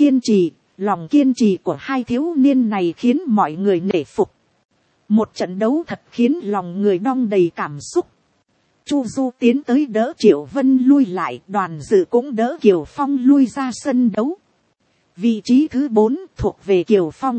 lòng kiên trì của hai thiếu niên này khiến mọi người nể phục. Một trận đấu thật khiến lòng người đong đầy cảm xúc. Chu Du tiến tới đỡ Triệu Vân lui lại, Đoàn Dự cũng đỡ Kiều Phong lui ra sân đấu. Vị trí thứ 4 thuộc về Kiều Phong.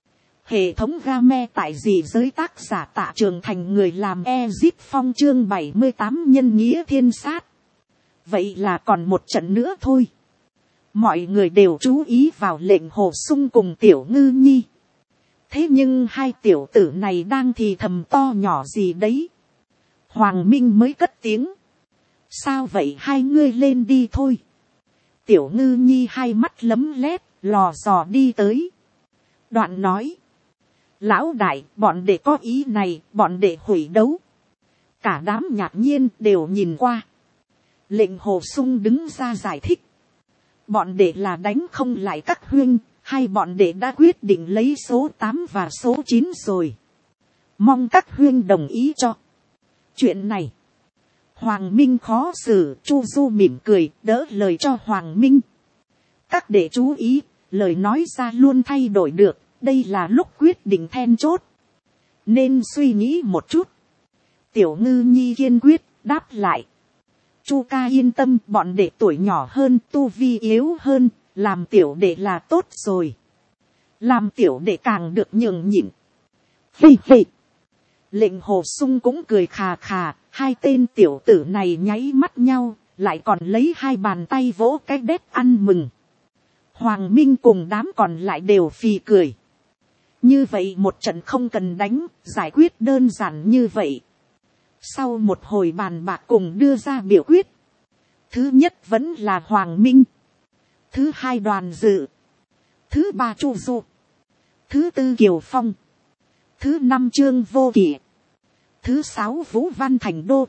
Hệ thống game tại dị giới, tác giả Tạ Trường Thành, người làm Ezip Phong, chương 78 nhân nghĩa thiên sát. Vậy là còn một trận nữa thôi. Mọi người đều chú ý vào lệnh Hồ Sung cùng Tiểu Ngư Nhi. Thế nhưng hai tiểu tử này đang thì thầm to nhỏ gì đấy. Hoàng Minh mới cất tiếng. Sao vậy, hai ngươi lên đi thôi. Tiểu Ngư Nhi hai mắt lấm lét, lò dò đi tới. Đoạn nói. Lão đại, bọn đệ có ý này, bọn đệ hủy đấu. Cả đám ngạc nhiên đều nhìn qua. Lệnh Hồ Sung đứng ra giải thích. Bọn đệ là đánh không lại các huynh, hay bọn đệ đã quyết định lấy số 8 và số 9 rồi. Mong các huynh đồng ý cho. Chuyện này, Hoàng Minh khó xử, Chu Du mỉm cười, đỡ lời cho Hoàng Minh. Các đệ chú ý, lời nói ra luôn thay đổi được, đây là lúc quyết định then chốt. Nên suy nghĩ một chút. Tiểu Ngư Nhi kiên quyết, đáp lại. Chu ca yên tâm, bọn đệ tuổi nhỏ hơn, tu vi yếu hơn, làm tiểu đệ là tốt rồi. Làm tiểu đệ càng được nhường nhịn. Phì phì. Lệnh Hồ Sung cũng cười khà khà, hai tên tiểu tử này nháy mắt nhau, lại còn lấy hai bàn tay vỗ cái đét ăn mừng. Hoàng Minh cùng đám còn lại đều phì cười. Như vậy một trận không cần đánh, giải quyết đơn giản như vậy. Sau một hồi bàn bạc cùng đưa ra biểu quyết. Thứ nhất vẫn là Hoàng Minh. Thứ hai Đoàn Dự. Thứ ba Chu Du. Thứ tư Kiều Phong. Thứ năm Trương Vô Kỵ. Thứ 6 Vũ Văn Thành Đô.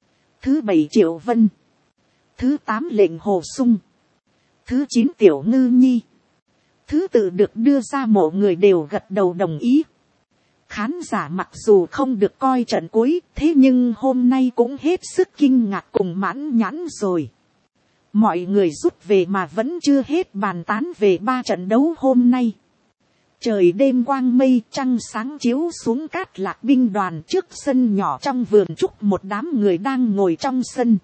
Thứ 7 Triệu Vân. Thứ 8 Lệnh Hồ Sung. Thứ 9 Tiểu Ngư Nhi. Thứ tự được đưa ra mộ người đều gật đầu đồng ý. Khán giả mặc dù không được coi trận cuối, thế nhưng hôm nay cũng hết sức kinh ngạc cùng mãn nhãn rồi. Mọi người rút về mà vẫn chưa hết bàn tán về 3 trận đấu hôm nay. Trời đêm quang mây, trăng sáng chiếu xuống Cát Lạc binh đoàn trước sân nhỏ trong vườn trúc, một đám người đang ngồi trong sân.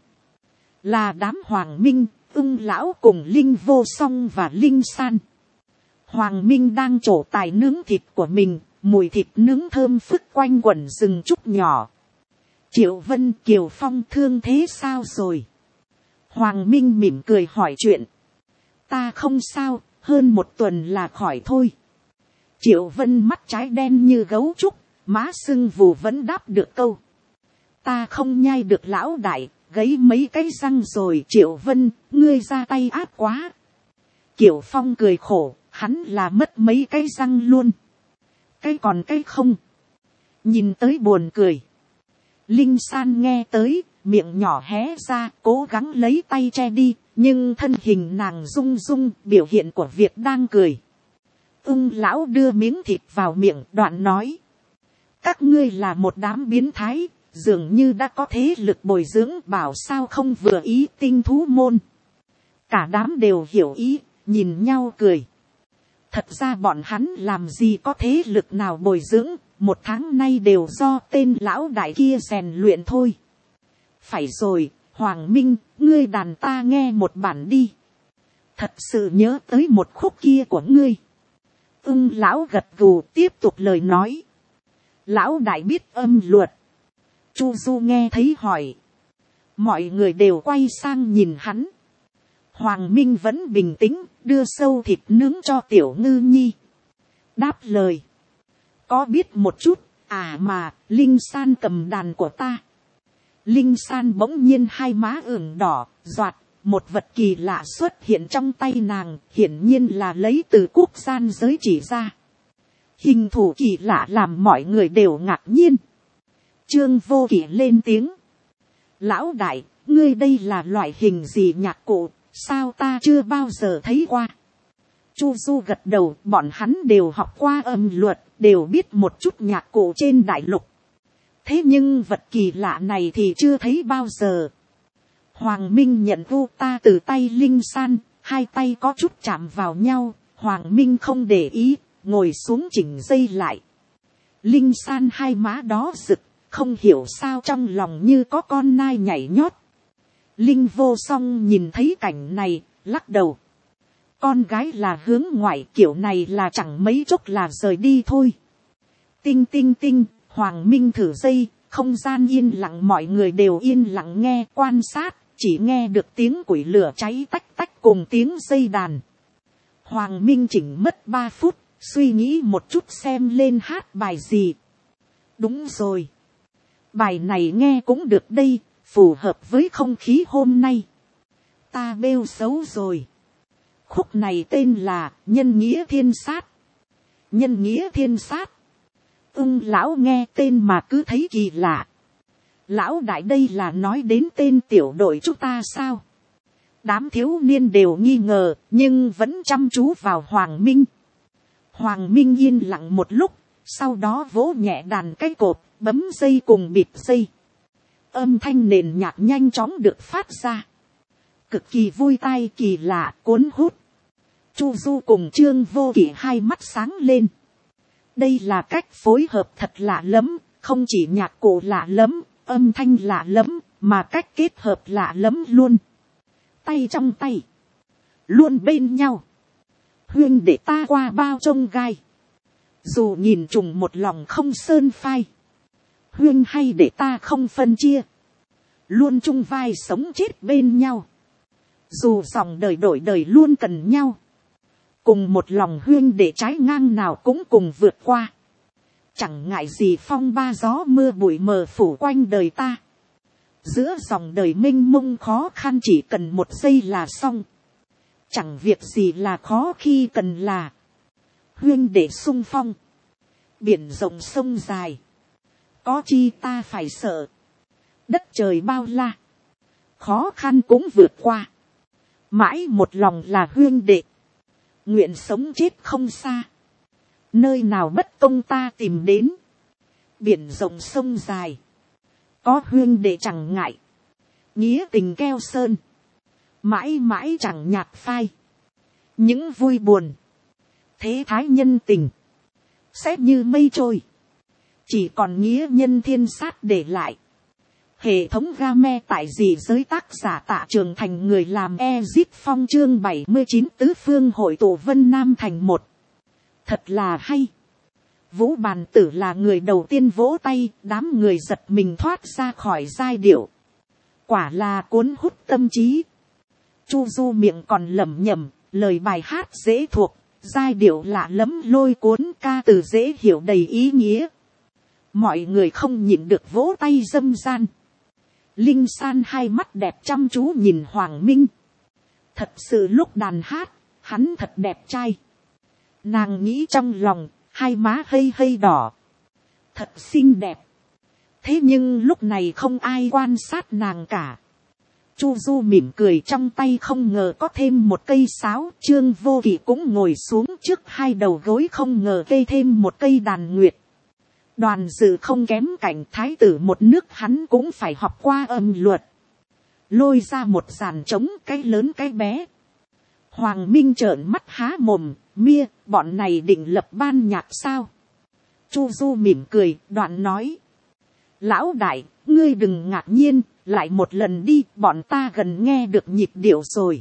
Là đám Hoàng Minh, Ưng Lão cùng Linh Vô Song và Linh San. Hoàng Minh đang trổ tài nướng thịt của mình, mùi thịt nướng thơm phức quanh quẩn rừng trúc nhỏ. Triệu Vân, Kiều Phong thương thế sao rồi? Hoàng Minh mỉm cười hỏi chuyện. Ta không sao, hơn 1 tuần là khỏi thôi. Triệu Vân mắt trái đen như gấu trúc, má sưng vù vẫn đáp được câu. Ta không nhai được lão đại, gấy mấy cái răng rồi. Triệu Vân, ngươi ra tay ác quá. Kiều Phong cười khổ, hắn là mất mấy cái răng luôn. Cái còn cái không. Nhìn tới buồn cười. Linh San nghe tới, miệng nhỏ hé ra, cố gắng lấy tay che đi, nhưng thân hình nàng rung rung, biểu hiện của việc đang cười. Ưng Lão đưa miếng thịt vào miệng, đoạn nói. Các ngươi là một đám biến thái, dường như đã có thế lực bồi dưỡng, bảo sao không vừa ý tinh thú môn. Cả đám đều hiểu ý, nhìn nhau cười. Thật ra bọn hắn làm gì có thế lực nào bồi dưỡng, 1 tháng nay đều do tên lão đại kia rèn luyện thôi. Phải rồi, Hoàng Minh, ngươi đàn ta nghe một bản đi. Thật sự nhớ tới một khúc kia của ngươi. Ưng Lão gật gù tiếp tục lời nói. Lão đại biết âm luật. Chu Du nghe thấy hỏi. Mọi người đều quay sang nhìn hắn. Hoàng Minh vẫn bình tĩnh, đưa sâu thịt nướng cho Tiểu Ngư Nhi. Đáp lời. Có biết một chút, à mà, Linh San cầm đàn của ta. Linh San bỗng nhiên hai má ửng đỏ, doạt, một vật kỳ lạ xuất hiện trong tay nàng, hiển nhiên là lấy từ quốc gian giới chỉ ra. Hình thù kỳ lạ làm mọi người đều ngạc nhiên. Trương Vô Kỵ lên tiếng. Lão đại, ngươi đây là loại hình gì nhạc cụ, sao ta chưa bao giờ thấy qua. Chu Du gật đầu, bọn hắn đều học qua âm luật, đều biết một chút nhạc cụ trên đại lục. Thế nhưng vật kỳ lạ này thì chưa thấy bao giờ. Hoàng Minh nhận vu ta từ tay Linh San, hai tay có chút chạm vào nhau, Hoàng Minh không để ý, ngồi xuống chỉnh dây lại. Linh San hai má đó rực, không hiểu sao trong lòng như có con nai nhảy nhót. Linh Vô Song nhìn thấy cảnh này, lắc đầu. Con gái là hướng ngoại, kiểu này là chẳng mấy chốc là rời đi thôi. Tinh tinh tinh, Hoàng Minh thử dây, không gian yên lặng, mọi người đều yên lặng nghe quan sát, chỉ nghe được tiếng củi lửa cháy tách tách cùng tiếng dây đàn. Hoàng Minh chỉnh mất 3 phút, suy nghĩ một chút xem lên hát bài gì. Đúng rồi. Bài này nghe cũng được đây, phù hợp với không khí hôm nay. Ta bêu xấu rồi. Khúc này tên là Nhân Nghĩa Thiên Sát. Nhân Nghĩa Thiên Sát. Ưng Lão nghe tên mà cứ thấy kỳ lạ. Lão đại đây là nói đến tên tiểu đội chúng ta sao? Đám thiếu niên đều nghi ngờ, nhưng vẫn chăm chú vào Hoàng Minh. Hoàng Minh yên lặng một lúc, sau đó vỗ nhẹ đàn cái cột, bấm dây cùng bịt dây. Âm thanh nền nhạc nhanh chóng được phát ra. Cực kỳ vui tai, kỳ lạ, cuốn hút. Chu Du cùng Trương Vô Kỵ hai mắt sáng lên. Đây là cách phối hợp thật lạ lắm, không chỉ nhạc cụ lạ lắm, âm thanh lạ lắm, mà cách kết hợp lạ lắm luôn. Tay trong tay, luôn bên nhau. Huyên để ta qua bao trông gai. Dù nhìn trùng một lòng không sơn phai. Huyên hay để ta không phân chia. Luôn chung vai sống chết bên nhau. Dù dòng đời đổi đời luôn cần nhau. Cùng một lòng huyên để trái ngang nào cũng cùng vượt qua. Chẳng ngại gì phong ba gió mưa bụi mờ phủ quanh đời ta. Giữa dòng đời mênh mông khó khăn chỉ cần một giây là xong. Chẳng việc gì là khó khi cần là. Huyên để sung phong. Biển rộng sông dài. có chi ta phải sợ, đất trời bao la, khó khăn cũng vượt qua, mãi một lòng là huyên đệ, nguyện sống chết không xa, nơi nào bất công ta tìm đến, biển rộng sông dài, có huyên đệ chẳng ngại, nghĩa tình keo sơn, mãi mãi chẳng nhạt phai, những vui buồn, thế thái nhân tình, sẽ như mây trôi, chỉ còn nghĩa nhân thiên sát để lại. Hệ thống game tại dị giới, tác giả Tạ Trường Thành, người làm Ezip Phong, chương 79 tứ phương hội tụ Vân Nam thành một. Thật là hay. Vũ Bàn Tử là người đầu tiên vỗ tay, đám người giật mình thoát ra khỏi giai điệu. Quả là cuốn hút tâm trí. Chu Du miệng còn lẩm nhẩm, lời bài hát dễ thuộc, giai điệu lạ lẫm lôi cuốn, ca từ dễ hiểu đầy ý nghĩa. Mọi người không nhịn được vỗ tay râm ran. Linh San hai mắt đẹp chăm chú nhìn Hoàng Minh. Thật sự lúc đàn hát, hắn thật đẹp trai. Nàng nghĩ trong lòng, hai má hơi hơi đỏ. Thật xinh đẹp. Thế nhưng lúc này không ai quan sát nàng cả. Chu Du mỉm cười, trong tay không ngờ có thêm một cây sáo. Trương Vô Kỵ cũng ngồi xuống trước hai đầu gối, không ngờ cây thêm một cây đàn nguyệt. Đoàn dự không kém cảnh thái tử một nước, hắn cũng phải học qua âm luật. Lôi ra một dàn trống, cái lớn cái bé. Hoàng Minh trợn mắt há mồm, mia, bọn này định lập ban nhạc sao? Chu Du mỉm cười, đoạn nói. Lão đại, ngươi đừng ngạc nhiên, lại một lần đi, bọn ta gần nghe được nhịp điệu rồi.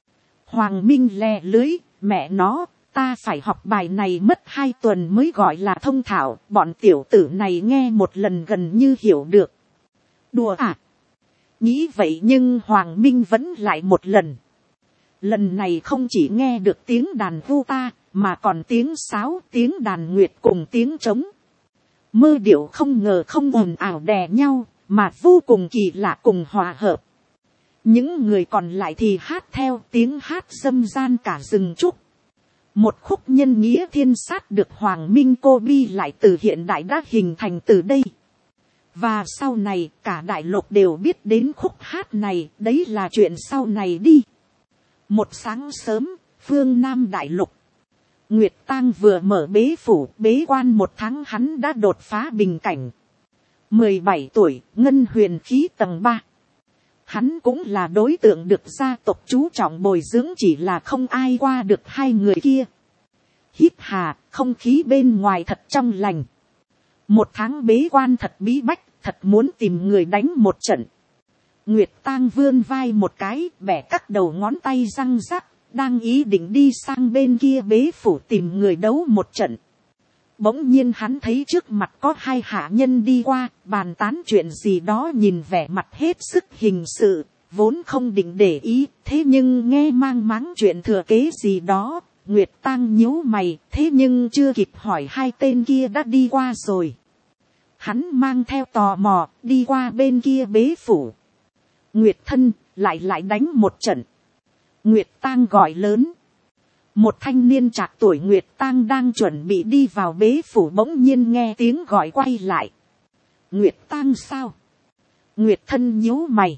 Hoàng Minh lè lưới, mẹ nó. Ta phải học bài này mất 2 tuần mới gọi là thông thạo, bọn tiểu tử này nghe một lần gần như hiểu được. Đùa à? Nghĩ vậy nhưng Hoàng Minh vẫn lại một lần. Lần này không chỉ nghe được tiếng đàn guitar, mà còn tiếng sáo, tiếng đàn nguyệt cùng tiếng trống. Mơ điệu không ngờ không ồn ào đè nhau, mà vô cùng kỳ lạ cùng hòa hợp. Những người còn lại thì hát theo, tiếng hát râm ran cả rừng trúc. Một khúc nhân nghĩa thiên sát được Hoàng Minh cô bi lại từ hiện đại đã hình thành từ đây. Và sau này cả đại lục đều biết đến khúc hát này, đấy là chuyện sau này đi. Một sáng sớm, phương Nam đại lục. Nguyệt Tang vừa mở bế phủ, bế quan 1 tháng hắn đã đột phá bình cảnh. 17 tuổi, ngân huyền khí tầng 3. Hắn cũng là đối tượng được gia tộc chú trọng bồi dưỡng, chỉ là không ai qua được hai người kia. Hít hà, không khí bên ngoài thật trong lành. 1 tháng bế quan thật bí bách, thật muốn tìm người đánh một trận. Nguyệt Tang vươn vai một cái, bẻ các đầu ngón tay răng rắc, đang ý định đi sang bên kia bế phủ tìm người đấu một trận. Bỗng nhiên hắn thấy trước mặt có 2 hạ nhân đi qua, bàn tán chuyện gì đó, nhìn vẻ mặt hết sức hình sự, vốn không định để ý, thế nhưng nghe mang máng chuyện thừa kế gì đó, Nguyệt Tang nhíu mày, thế nhưng chưa kịp hỏi 2 tên kia đã đi qua rồi. Hắn mang theo tò mò, đi qua bên kia bế phủ. Nguyệt thân, lại đánh một trận. Nguyệt Tang gọi lớn. Một thanh niên trạc tuổi Nguyệt Tang đang chuẩn bị đi vào bế phủ, bỗng nhiên nghe tiếng gọi quay lại. Nguyệt Tang sao? Nguyệt thân nhíu mày.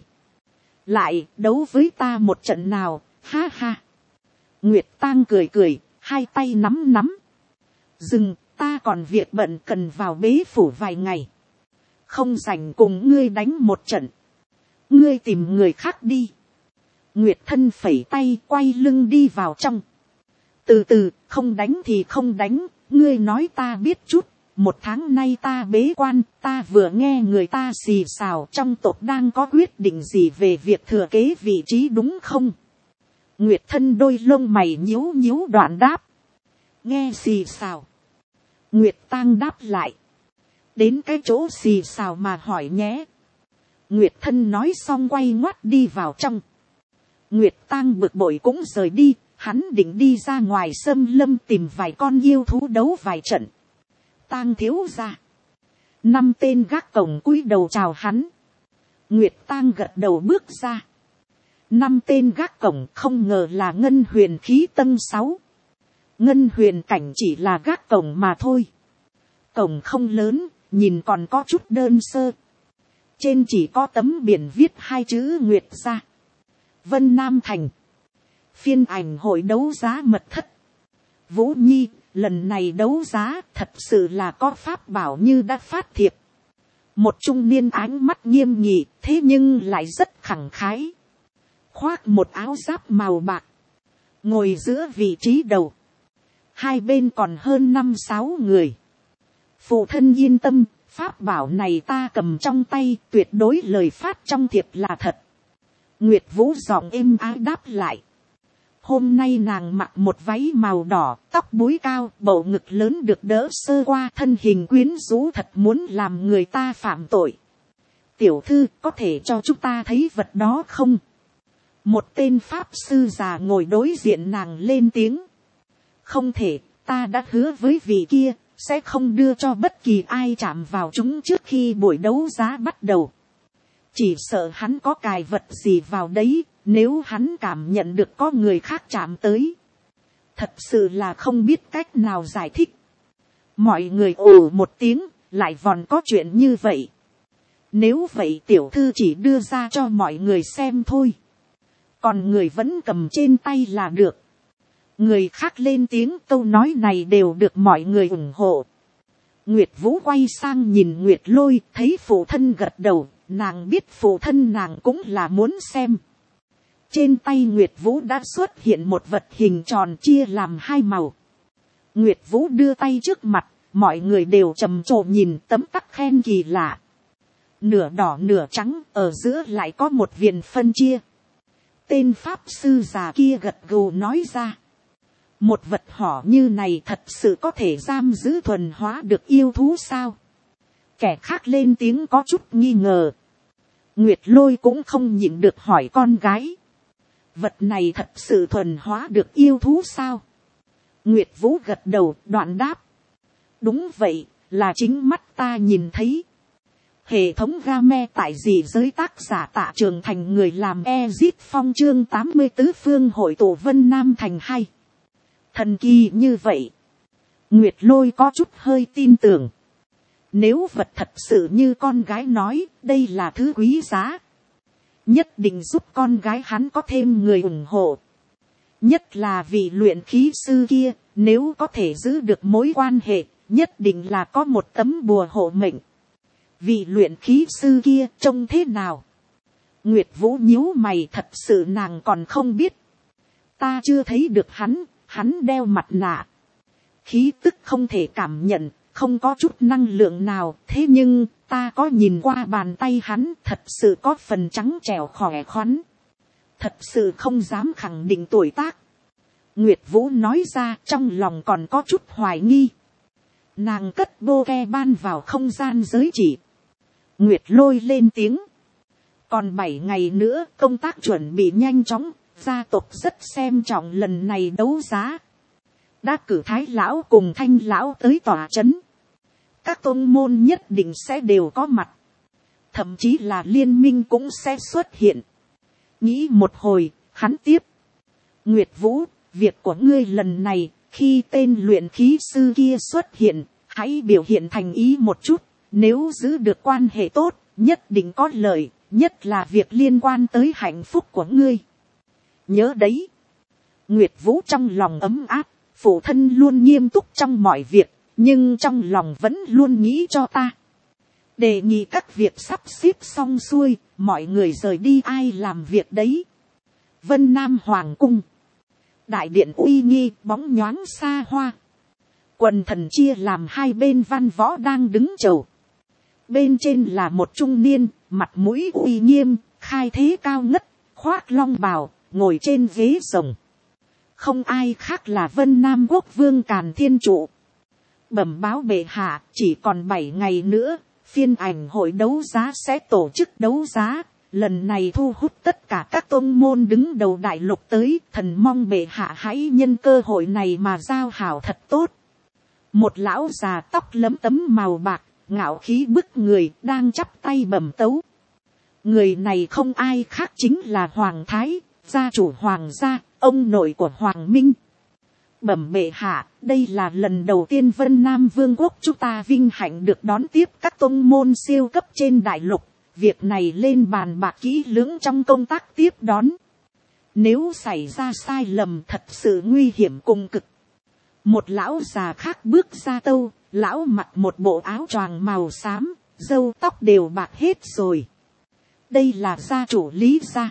Lại đấu với ta một trận nào, ha ha. Nguyệt Tang cười cười, 2 tay nắm. Dừng, ta còn việc bận cần vào bế phủ vài ngày. Không rảnh cùng ngươi đánh một trận. Ngươi tìm người khác đi. Nguyệt thân phẩy tay, quay lưng đi vào trong. Từ từ, không đánh thì không đánh, ngươi nói ta biết chút. 1 tháng nay ta bế quan, ta vừa nghe người ta xì xào trong tộc đang có quyết định gì về việc thừa kế vị trí đúng không? Nguyệt thân đôi lông mày nhíu đoạn đáp. Nghe xì xào. Nguyệt Tang đáp lại. Đến cái chỗ xì xào mà hỏi nhé. Nguyệt thân nói xong quay ngoắt đi vào trong. Nguyệt Tang bực bội cũng rời đi. Hắn định đi ra ngoài xâm lâm tìm vài con yêu thú đấu vài trận. Tang thiếu gia. 5 tên gác cổng cúi đầu chào hắn. Nguyệt Tang gật đầu bước ra. 5 tên gác cổng không ngờ là ngân huyền khí tầng 6. Ngân huyền cảnh chỉ là gác cổng mà thôi. Cổng không lớn, nhìn còn có chút đơn sơ. Trên chỉ có tấm biển viết hai chữ Nguyệt gia, Vân Nam Thành. Phiên ảnh hội đấu giá mật thất. Vũ Nhi, lần này đấu giá thật sự là có pháp bảo như đã phát thiệp. Một trung niên ánh mắt nghiêm nghị, thế nhưng lại rất khẳng khái. Khoác một áo giáp màu bạc, ngồi giữa vị trí đầu. Hai bên còn hơn 5-6 người. Phụ thân yên tâm, pháp bảo này ta cầm trong tay, tuyệt đối lời phát trong thiệp là thật. Nguyệt Vũ giọng êm ái đáp lại. Hôm nay nàng mặc một váy màu đỏ, tóc búi cao, bầu ngực lớn được đỡ sơ qua, thân hình quyến rũ thật muốn làm người ta phạm tội. Tiểu thư, có thể cho chúng ta thấy vật đó không? Một tên pháp sư già ngồi đối diện nàng lên tiếng. Không thể, ta đã hứa với vị kia, sẽ không đưa cho bất kỳ ai chạm vào chúng trước khi buổi đấu giá bắt đầu. Chỉ sợ hắn có cài vật gì vào đấy, nếu hắn cảm nhận được có người khác chạm tới. Thật sự là không biết cách nào giải thích. Mọi người ồ một tiếng, lại còn có chuyện như vậy. Nếu vậy tiểu thư chỉ đưa ra cho mọi người xem thôi. Còn người vẫn cầm trên tay là được. Người khác lên tiếng, câu nói này đều được mọi người ủng hộ. Nguyệt Vũ quay sang nhìn Nguyệt Lôi, thấy phụ thân gật đầu, nàng biết phụ thân nàng cũng là muốn xem. Trên tay Nguyệt Vũ đã xuất hiện một vật hình tròn chia làm hai màu. Nguyệt Vũ đưa tay trước mặt, mọi người đều trầm trồ nhìn tấm tắc khen kỳ lạ. Nửa đỏ nửa trắng, ở giữa lại có một viền phân chia. Tên pháp sư già kia gật gù nói ra. Một vật hỏ như này thật sự có thể giam giữ thuần hóa được yêu thú sao? Kẻ khác lên tiếng có chút nghi ngờ. Nguyệt Lôi cũng không nhịn được hỏi con gái. Vật này thật sự thuần hóa được yêu thú sao? Nguyệt Vũ gật đầu đoạn đáp. Đúng vậy, là chính mắt ta nhìn thấy. Hệ thống game tại dị giới tác giả Tạ Trường Thành người làm Ezit Phong chương 84 phương hội tổ Vân Nam Thành 2. Thần kỳ như vậy. Nguyệt Lôi có chút hơi tin tưởng. Nếu vật thật sự như con gái nói, đây là thứ quý giá. Nhất định giúp con gái hắn có thêm người ủng hộ. Nhất là vị luyện khí sư kia, nếu có thể giữ được mối quan hệ, nhất định là có một tấm bùa hộ mệnh. Vị luyện khí sư kia trông thế nào? Nguyệt Vũ nhíu mày, thật sự nàng còn không biết. Ta chưa thấy được hắn đeo mặt nạ. Khí tức không thể cảm nhận, không có chút năng lượng nào. Thế nhưng, ta có nhìn qua bàn tay hắn, thật sự có phần trắng trẻo khỏe khoắn. Thật sự không dám khẳng định tuổi tác. Nguyệt Vũ nói ra, trong lòng còn có chút hoài nghi. Nàng cất bô ke ban vào không gian giới chỉ. Nguyệt Lôi lên tiếng. Còn 7 ngày nữa, công tác chuẩn bị nhanh chóng. Gia tộc rất xem trọng lần này đấu giá. Đã cử Thái lão cùng Thanh lão tới tòa trấn. Các tôn môn nhất định sẽ đều có mặt. Thậm chí là liên minh cũng sẽ xuất hiện. Nghĩ một hồi, hắn tiếp. Nguyệt Vũ, việc của ngươi lần này, khi tên luyện khí sư kia xuất hiện, hãy biểu hiện thành ý một chút. Nếu giữ được quan hệ tốt, nhất định có lợi, nhất là việc liên quan tới hạnh phúc của ngươi. Nhớ đấy. Nguyệt Vũ trong lòng ấm áp, phụ thân luôn nghiêm túc trong mọi việc, nhưng trong lòng vẫn luôn nghĩ cho ta. Đề nghị các việc sắp xếp xong xuôi, mọi người rời đi ai làm việc đấy. Vân Nam Hoàng Cung. Đại điện uy nghi, bóng nhoáng xa hoa. Quần thần chia làm hai bên văn võ đang đứng chầu. Bên trên là một trung niên, mặt mũi uy nghiêm, khai thế cao ngất, khoác long bào, ngồi trên ghế rồng. Không ai khác là Vân Nam Quốc vương Càn Thiên Trụ. Bẩm báo bệ hạ, chỉ còn 7 ngày nữa, phiên ảnh hội đấu giá sẽ tổ chức đấu giá. Lần này thu hút tất cả các tôn môn đứng đầu đại lục tới, thần mong bệ hạ hãy nhân cơ hội này mà giao hảo thật tốt. Một lão già tóc lấm tấm màu bạc, ngạo khí bức người, đang chắp tay bẩm tấu. Người này không ai khác chính là Hoàng Thái, gia chủ Hoàng gia, ông nội của Hoàng Minh. Bẩm bệ hạ, Đây là lần đầu tiên Vân Nam Vương quốc chúng ta vinh hạnh được đón tiếp các tông môn siêu cấp trên đại lục. Việc này lên bàn bạc kỹ lưỡng trong công tác tiếp đón. Nếu xảy ra sai lầm thật sự nguy hiểm cùng cực. Một lão già khác bước ra tâu, lão mặc một bộ áo choàng màu xám, râu tóc đều bạc hết rồi. Đây là gia chủ Lý gia.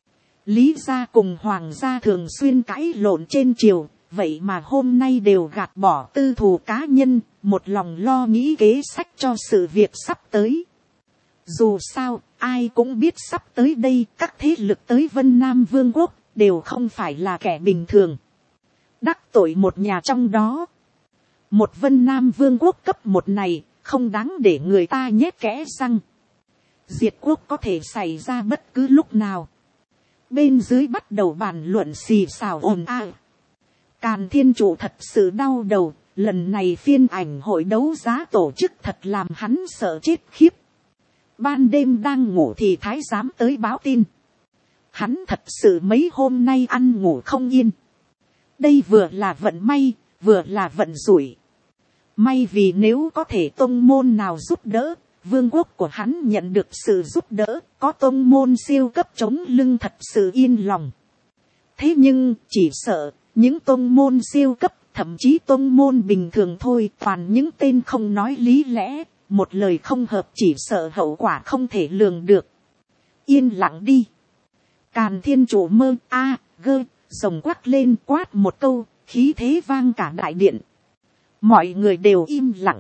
Lý gia cùng Hoàng gia thường xuyên cãi lộn trên triều, vậy mà hôm nay đều gạt bỏ tư thù cá nhân, một lòng lo nghĩ kế sách cho sự việc sắp tới. Dù sao, ai cũng biết sắp tới đây các thế lực tới Vân Nam Vương quốc đều không phải là kẻ bình thường. Đắc tội một nhà trong đó. Một Vân Nam Vương quốc cấp một này không đáng để người ta nhét kẽ răng. Diệt quốc có thể xảy ra bất cứ lúc nào. Bên dưới bắt đầu bàn luận xì xào ồn ào. Càn Thiên Chủ thật sự đau đầu. Lần này phiên ảnh hội đấu giá tổ chức thật làm hắn sợ chết khiếp. Ban đêm đang ngủ thì thái giám tới báo tin. Hắn thật sự mấy hôm nay ăn ngủ không yên. Đây vừa là vận may, vừa là vận rủi. May vì nếu có thể tông môn nào giúp đỡ, vương quốc của hắn nhận được sự giúp đỡ, có tông môn siêu cấp chống lưng thật sự yên lòng. Thế nhưng chỉ sợ, những tông môn siêu cấp, thậm chí tông môn bình thường thôi, toàn những tên không nói lý lẽ, một lời không hợp chỉ sợ hậu quả không thể lường được. Yên lặng đi. Càn Thiên Chủ mơ a gơ rồng quát lên quát một câu, khí thế vang cả đại điện. Mọi người đều im lặng.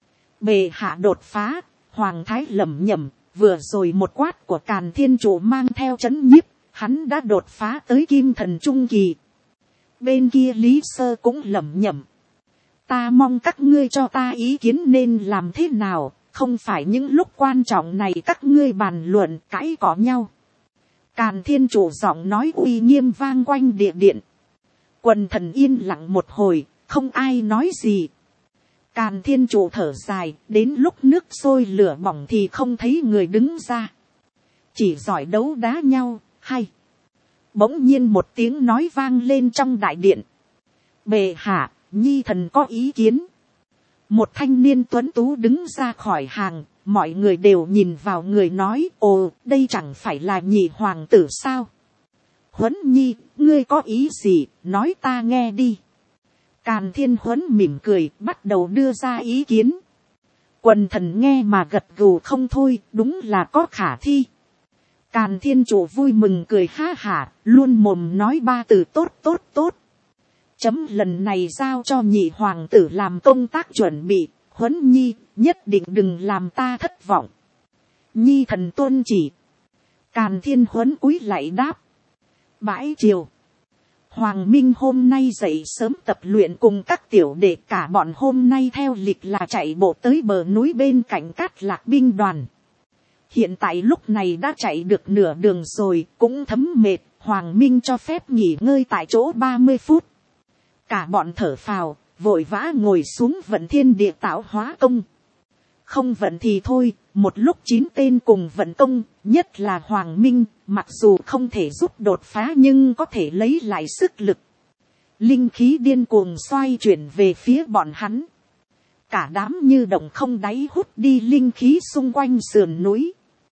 Bệ hạ đột phá, Hoàng thái lẩm nhẩm, vừa rồi một quát của Càn Thiên Chủ mang theo chấn nhiếp, hắn đã đột phá tới kim thần trung kỳ. Bên kia Lý Sơ cũng lẩm nhẩm. Ta mong các ngươi cho ta ý kiến nên làm thế nào, không phải những lúc quan trọng này các ngươi bàn luận cãi cỏ nhau. Càn Thiên Chủ giọng nói uy nghiêm vang quanh địa điện. Quần thần yên lặng một hồi, không ai nói gì. Càn Thiên Chủ thở dài, đến lúc nước sôi lửa bỏng thì không thấy người đứng ra. Chỉ giỏi đấu đá nhau, hay. Bỗng nhiên một tiếng nói vang lên trong đại điện. Bệ hạ, nhi thần có ý kiến. Một thanh niên tuấn tú đứng ra khỏi hàng, mọi người đều nhìn vào người nói, ồ, đây chẳng phải là nhị hoàng tử sao? Huấn nhi, ngươi có ý gì, nói ta nghe đi. Càn Thiên Huấn mỉm cười, bắt đầu đưa ra ý kiến. Quần thần nghe mà gật gù không thôi, đúng là có khả thi. Càn Thiên Chủ vui mừng cười ha hả, luôn mồm nói ba từ tốt tốt tốt. Chấm lần này giao cho nhị hoàng tử làm công tác chuẩn bị, Huấn nhi, nhất định đừng làm ta thất vọng. Nhi thần tuân chỉ. Càn Thiên Huấn cúi lạy đáp. Bãi chiều. Hoàng Minh hôm nay dậy sớm tập luyện cùng các tiểu đệ, cả bọn hôm nay theo lịch là chạy bộ tới bờ núi bên cạnh Cát Lạc binh đoàn. Hiện tại lúc này đã chạy được nửa đường rồi, cũng thấm mệt, Hoàng Minh cho phép nghỉ ngơi tại chỗ 30 phút. Cả bọn thở phào, vội vã ngồi xuống vận thiên địa tạo hóa công. Không vận thì thôi, một lúc 9 tên cùng vận công, nhất là Hoàng Minh, mặc dù không thể giúp đột phá nhưng có thể lấy lại sức lực. Linh khí điên cuồng xoay chuyển về phía bọn hắn. Cả đám như động không đáy hút đi linh khí xung quanh sườn núi.